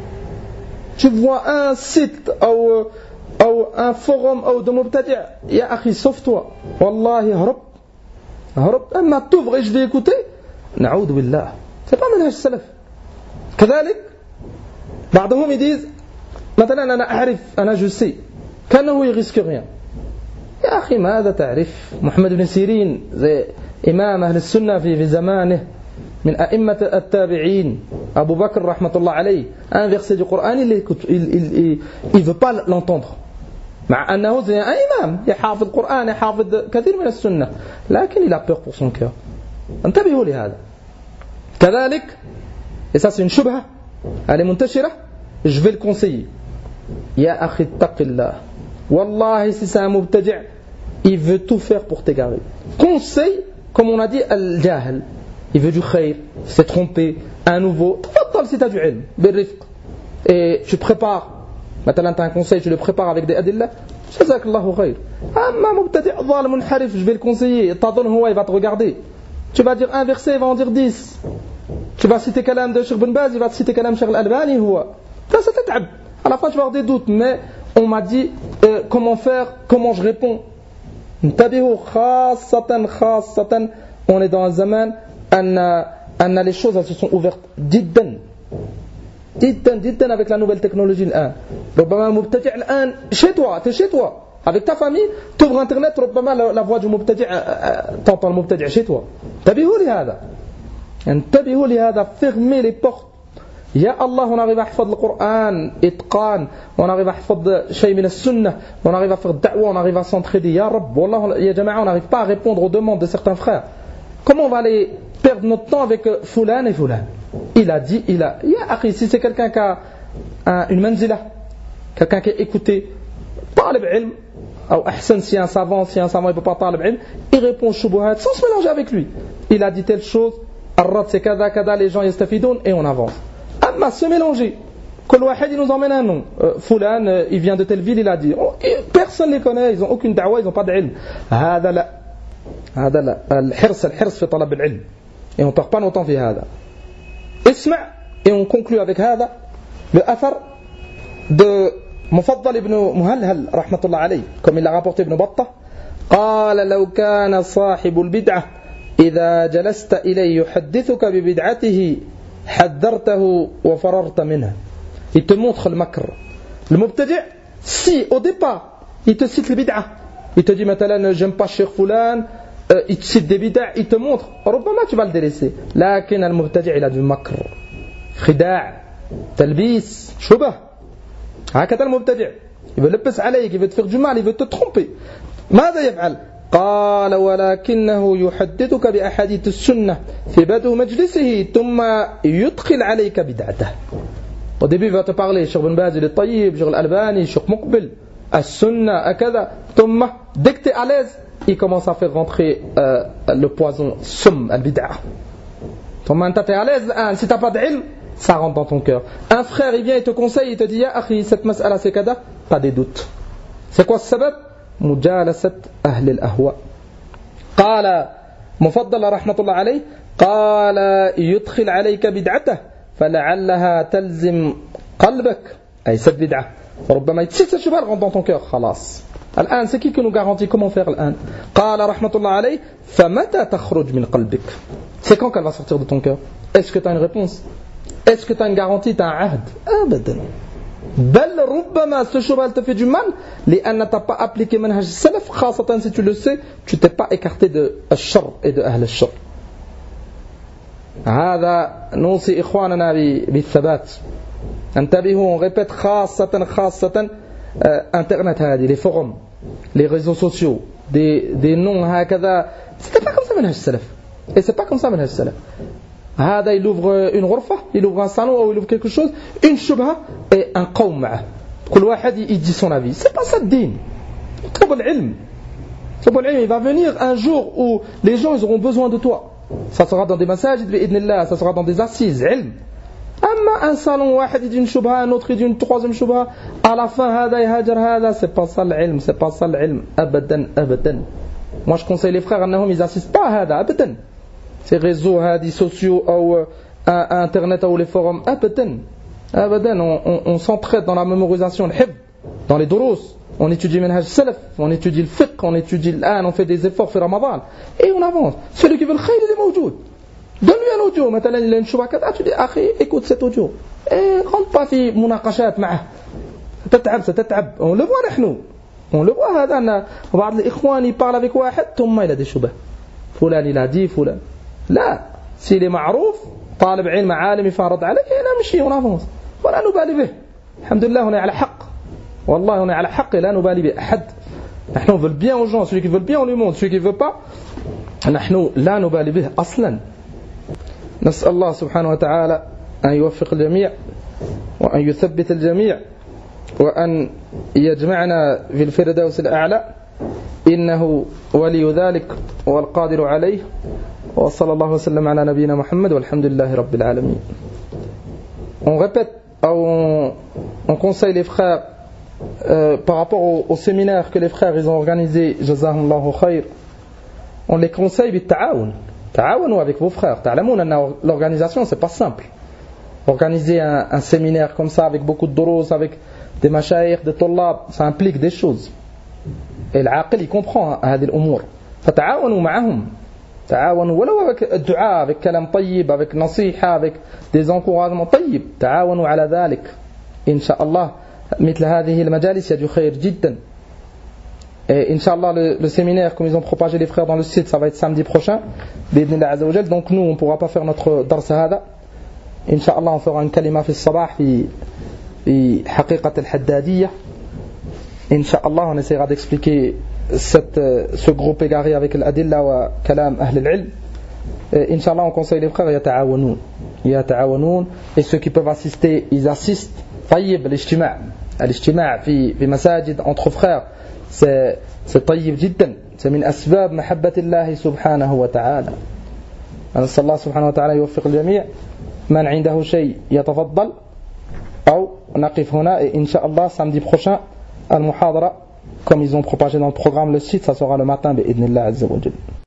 Tu vois un site ou, ou un forum ou de mubtadi', يا أخي sauve-toi, والله هرب هرب. أما t'ouvres et je vais écouter, نعوذ بالله, c'est pas منهج السلف. كذلك بعضهم يديز مثلا أنا أعرف أنا je sais كأنه يغيسك rien. يا أخي ماذا تعرف؟ محمد بن سيرين زي إمام أهل السنة في في زمانه من أئمة التابعين, أبو بكر رحمة الله عليه, un verset du Coran il écoute, il il il veut pas l'entendre, مع أنه c'est un imam, يحافظ القرآن يحافظ كثير من السنة, لكن il a peur pour son cœur. انتبهوا لهذا. كذلك, et ça c'est une shubha, elle est منتشرة, je vais le conseiller. يا أخي اتق الله, والله si c'est un mubtadi', il veut tout faire pour t'égarer. Conseil, comme on a dit, al-jahil, il veut du khayr, il s'est trompé, un nouveau, تفضل si tu as du ilm, بالرفق, et tu prépares. Maintenant tu as un conseil, tu le prépares avec des adillah, جزاك الله خير. أما مبتدئ ظالم منحرف, je vais le conseiller, t'adonne هو, il va te regarder. Tu vas dire un verset, il va en dire dix. Tu vas citer kalam de Cheikh Ben Baz, il va te citer kalam Cheikh Al-Albani, هو. Ça, ça t'attrape. À la fin tu vas avoir des doutes, mais on m'a dit euh, comment faire, comment je réponds. انتبهوا خاصة خاصة, on est dans un zaman أن أن les choses elles se sont ouvertes جدا جدا جدا avec la nouvelle technologie الآن. ربما المبتدع الآن chez toi, t'es chez toi avec ta famille, t'ouvres internet, ربما la, la voix du mubtadi' t'entends le mubtadi' chez toi. انتبهوا لهذا, انتبهوا لهذا, fermez les portes. يا الله on arrive à حفظ القرآن إتقان, on arrive à حفظ شيء من السنة, on arrive à faire da'wa, on arrive à s'entraider. يا رب والله يا جماعة, on n'arrive pas à répondre aux demandes de certains frères. Comment on va aller perdre notre temps avec fulan et fulan? Il a dit, il a. Ya akhi, si c'est quelqu'un qui a un, une manzila, quelqu'un qui a écouté, talib ilm, ou ahsan, si un savant, si un savant il ne peut pas talib ilm, il répond shubuhat sans se mélanger avec lui. Il a dit telle chose, arrad c'est kada kada, les gens yastafidoun, et on avance. Amma se mélanger, kol wahid il nous emmène un nom, euh, fulan, euh, il vient de telle ville, il a dit, oh, personne ne les connaît, ils n'ont aucune da'wa, ils n'ont pas d'ilm. Hada la. هذا لا, الحرص الحرص في طلب العلم, et on perd pas longtemps في هذا. اسمع, et on conclut avec هذا بأثر de مفضل ابن مهلهل رحمة الله عليه, comme il l'a rapporté ابن بطة, قال لو كان صاحب البدعة إذا جلست إليه يحدثك ببدعته حذرته وفررت منه. Il te montre le makr. Le mubtadi', si au départ il te cite le bid'ah, il te dit maintenant j'aime pas Cheikh Foulan, euh, il te cite des bid'ah, il te montre, ربما tu vas le délaisser. لكن المبتدع il a du makr, خداع, تلبيس, شبه. هكذا المبتدع, il veut لبس عليك, il veut te faire du mal, il veut te tromper. ماذا يفعل؟ قال ولكنه يحدثك بأحاديث السنة في بدء مجلسه ثم يدخل عليك بدعته. Au début il va te parler Cheikh Ben Baz il est tayyib, Cheikh Al-Albani, Cheikh Muqbil, As-Sunnah, كذا. ثم dès que tu es à l'aise, il commence à faire rentrer euh, le poison sum, al-bid'ah. ثم tu es à l'aise, hein, si tu n'as pas d'ilm, ça rentre dans ton cœur. Un frère il vient et te conseille, il te dit ya akhi cette mas'ala c'est kada, pas des doutes. C'est quoi ce sabab? مجالسة أهل الأهواء. قال مفضل رحمة الله عليه, قال يدخل عليك بدعته فلعلها تلزم قلبك, أي cette بدعة ربما يتسيس الشبهة rentre dans ton cœur. خلاص الآن c'est qui qui nous garantit comment faire الآن؟ قال رحمة الله عليه فمتى تخرج من قلبك, c'est quand qu'elle va sortir de ton cœur? Est-ce que tu as une réponse? Est-ce que tu as une garantie? Tu as un ahd? أبدا. بل ربما ce شبهة te fait du mal لأن tu n'as pas appliqué منهج السلف, خاصة si tu le sais, tu t'es pas écarté de الشر et de أهل الشر. هذا نوصي إخواننا بالثبات. انتبهوا, on répète خاصة خاصة euh, internet هذه, les forums, les réseaux sociaux, des, des noms هكذا, c'était pas comme ça منهج السلف. Et c'est pas comme ça منهج السلف. هذا il ouvre une غرفة, il ouvre un salon ou il ouvre quelque chose, une shubha et un قوم معه. كل واحد il dit son avis. C'est pas ça le din. طلب العلم. طلب العلم, il va venir un jour où les gens ils auront besoin de toi. Ça sera dans des masajid بإذن الله, ça sera dans des assises, علم. أما un salon واحد يدي une shubha, un autre يدي une troisième shubha, à la fin هذا يهاجر هذا, c'est pas ça العلم, c'est pas ça العلم, أبدا أبدا. Moi je conseille les frères أنهم ils assistent pas à هذا, أبدا. Ces réseaux هذه sociaux ou euh, internet ou les forums, أبدا أبدا. On, on, on s'entraide dans la mémorisation, le hifd, dans les durous. On étudie منهج السلف, on étudie le fiqh, on étudie l'an, on fait des efforts في رمضان et on avance. Celui qui veut le khayr il est موجود. Donne-lui un audio, مثلا il a une shubha كذا, tu dis أخي écoute cet audio et rentre pas في مناقشات معه, تتعب ستتعب. On le voit نحن, on le voit هذا أن بعض الإخوان يparle avec واحد ثم il a des shubha, فلان il a dit فلان لا, s'il est معروف طالب علم عالم يفارض عليك نمشي on avance ولا نبالي به. الحمد لله هنا على حق, والله هنا على حق, لا نبالي بأحد. نحن veut le bien aux gens, celui qui veut le bien on lui montre, celui qui veut pas نحن لا نبالي به أصلا. نسأل الله سبحانه وتعالى أن يوفق الجميع وأن يثبت الجميع وأن يجمعنا في الفردوس الأعلى, إنه ولي ذلك والقادر عليه. وصلى الله وسلم على نبينا محمد والحمد لله رب العالمين. On répète, on, on conseille les frères euh, par rapport au, au séminaire que les frères ils ont organisé, Jazahumullahu khayr, on les conseille بالتعاون. تعاونوا avec vos frères. تعلمون أن l'organisation c'est pas simple. Organiser un, un séminaire comme ça avec beaucoup de durous, avec des mashayikh, des طلاب, ça implique des choses. Et العاقل il comprend هذه الأمور. فتعاونوا معهم. تعاونوا ولو avec الدعاء, avec كلام طيب, avec نصيحة, avec des encouragements طيب. تعاونوا على ذلك. إن شاء الله مثل هذه المجالس يجو خير جدا. Et Inch'Allah, le, le séminaire, comme ils ont propagé les frères dans le site, ça va être samedi prochain. B'idhnillah Azza wa Jal. Donc nous, on ne pourra pas faire notre dars hada. Inch'Allah, on fera une kalima fi sabah, fi, fi haqiqat al-haddadiyya. Inch'Allah, on essaiera d'expliquer cette, ce groupe égaré avec l'adilla wa kalam ahl al-ilm. Inch'Allah, on conseille les frères, yata'awanoun. Yata'awanoun. Et ceux qui peuvent assister, ils assistent. Tayyib, l'ijtima'. L'ijtima' fi, fi masajid, entre frères. C'est, c'est طيب جدا, c'est من أسباب محبة الله سبحانه وتعالى. نسأل الله سبحانه وتعالى يوفق الجميع. من عنده شيء يتفضل أو نقف هنا. Et Inch'Allah samedi prochain المحاضرة comme ils ont propagé dans le programme le site, ça sera le matin بإذن الله عز وجل.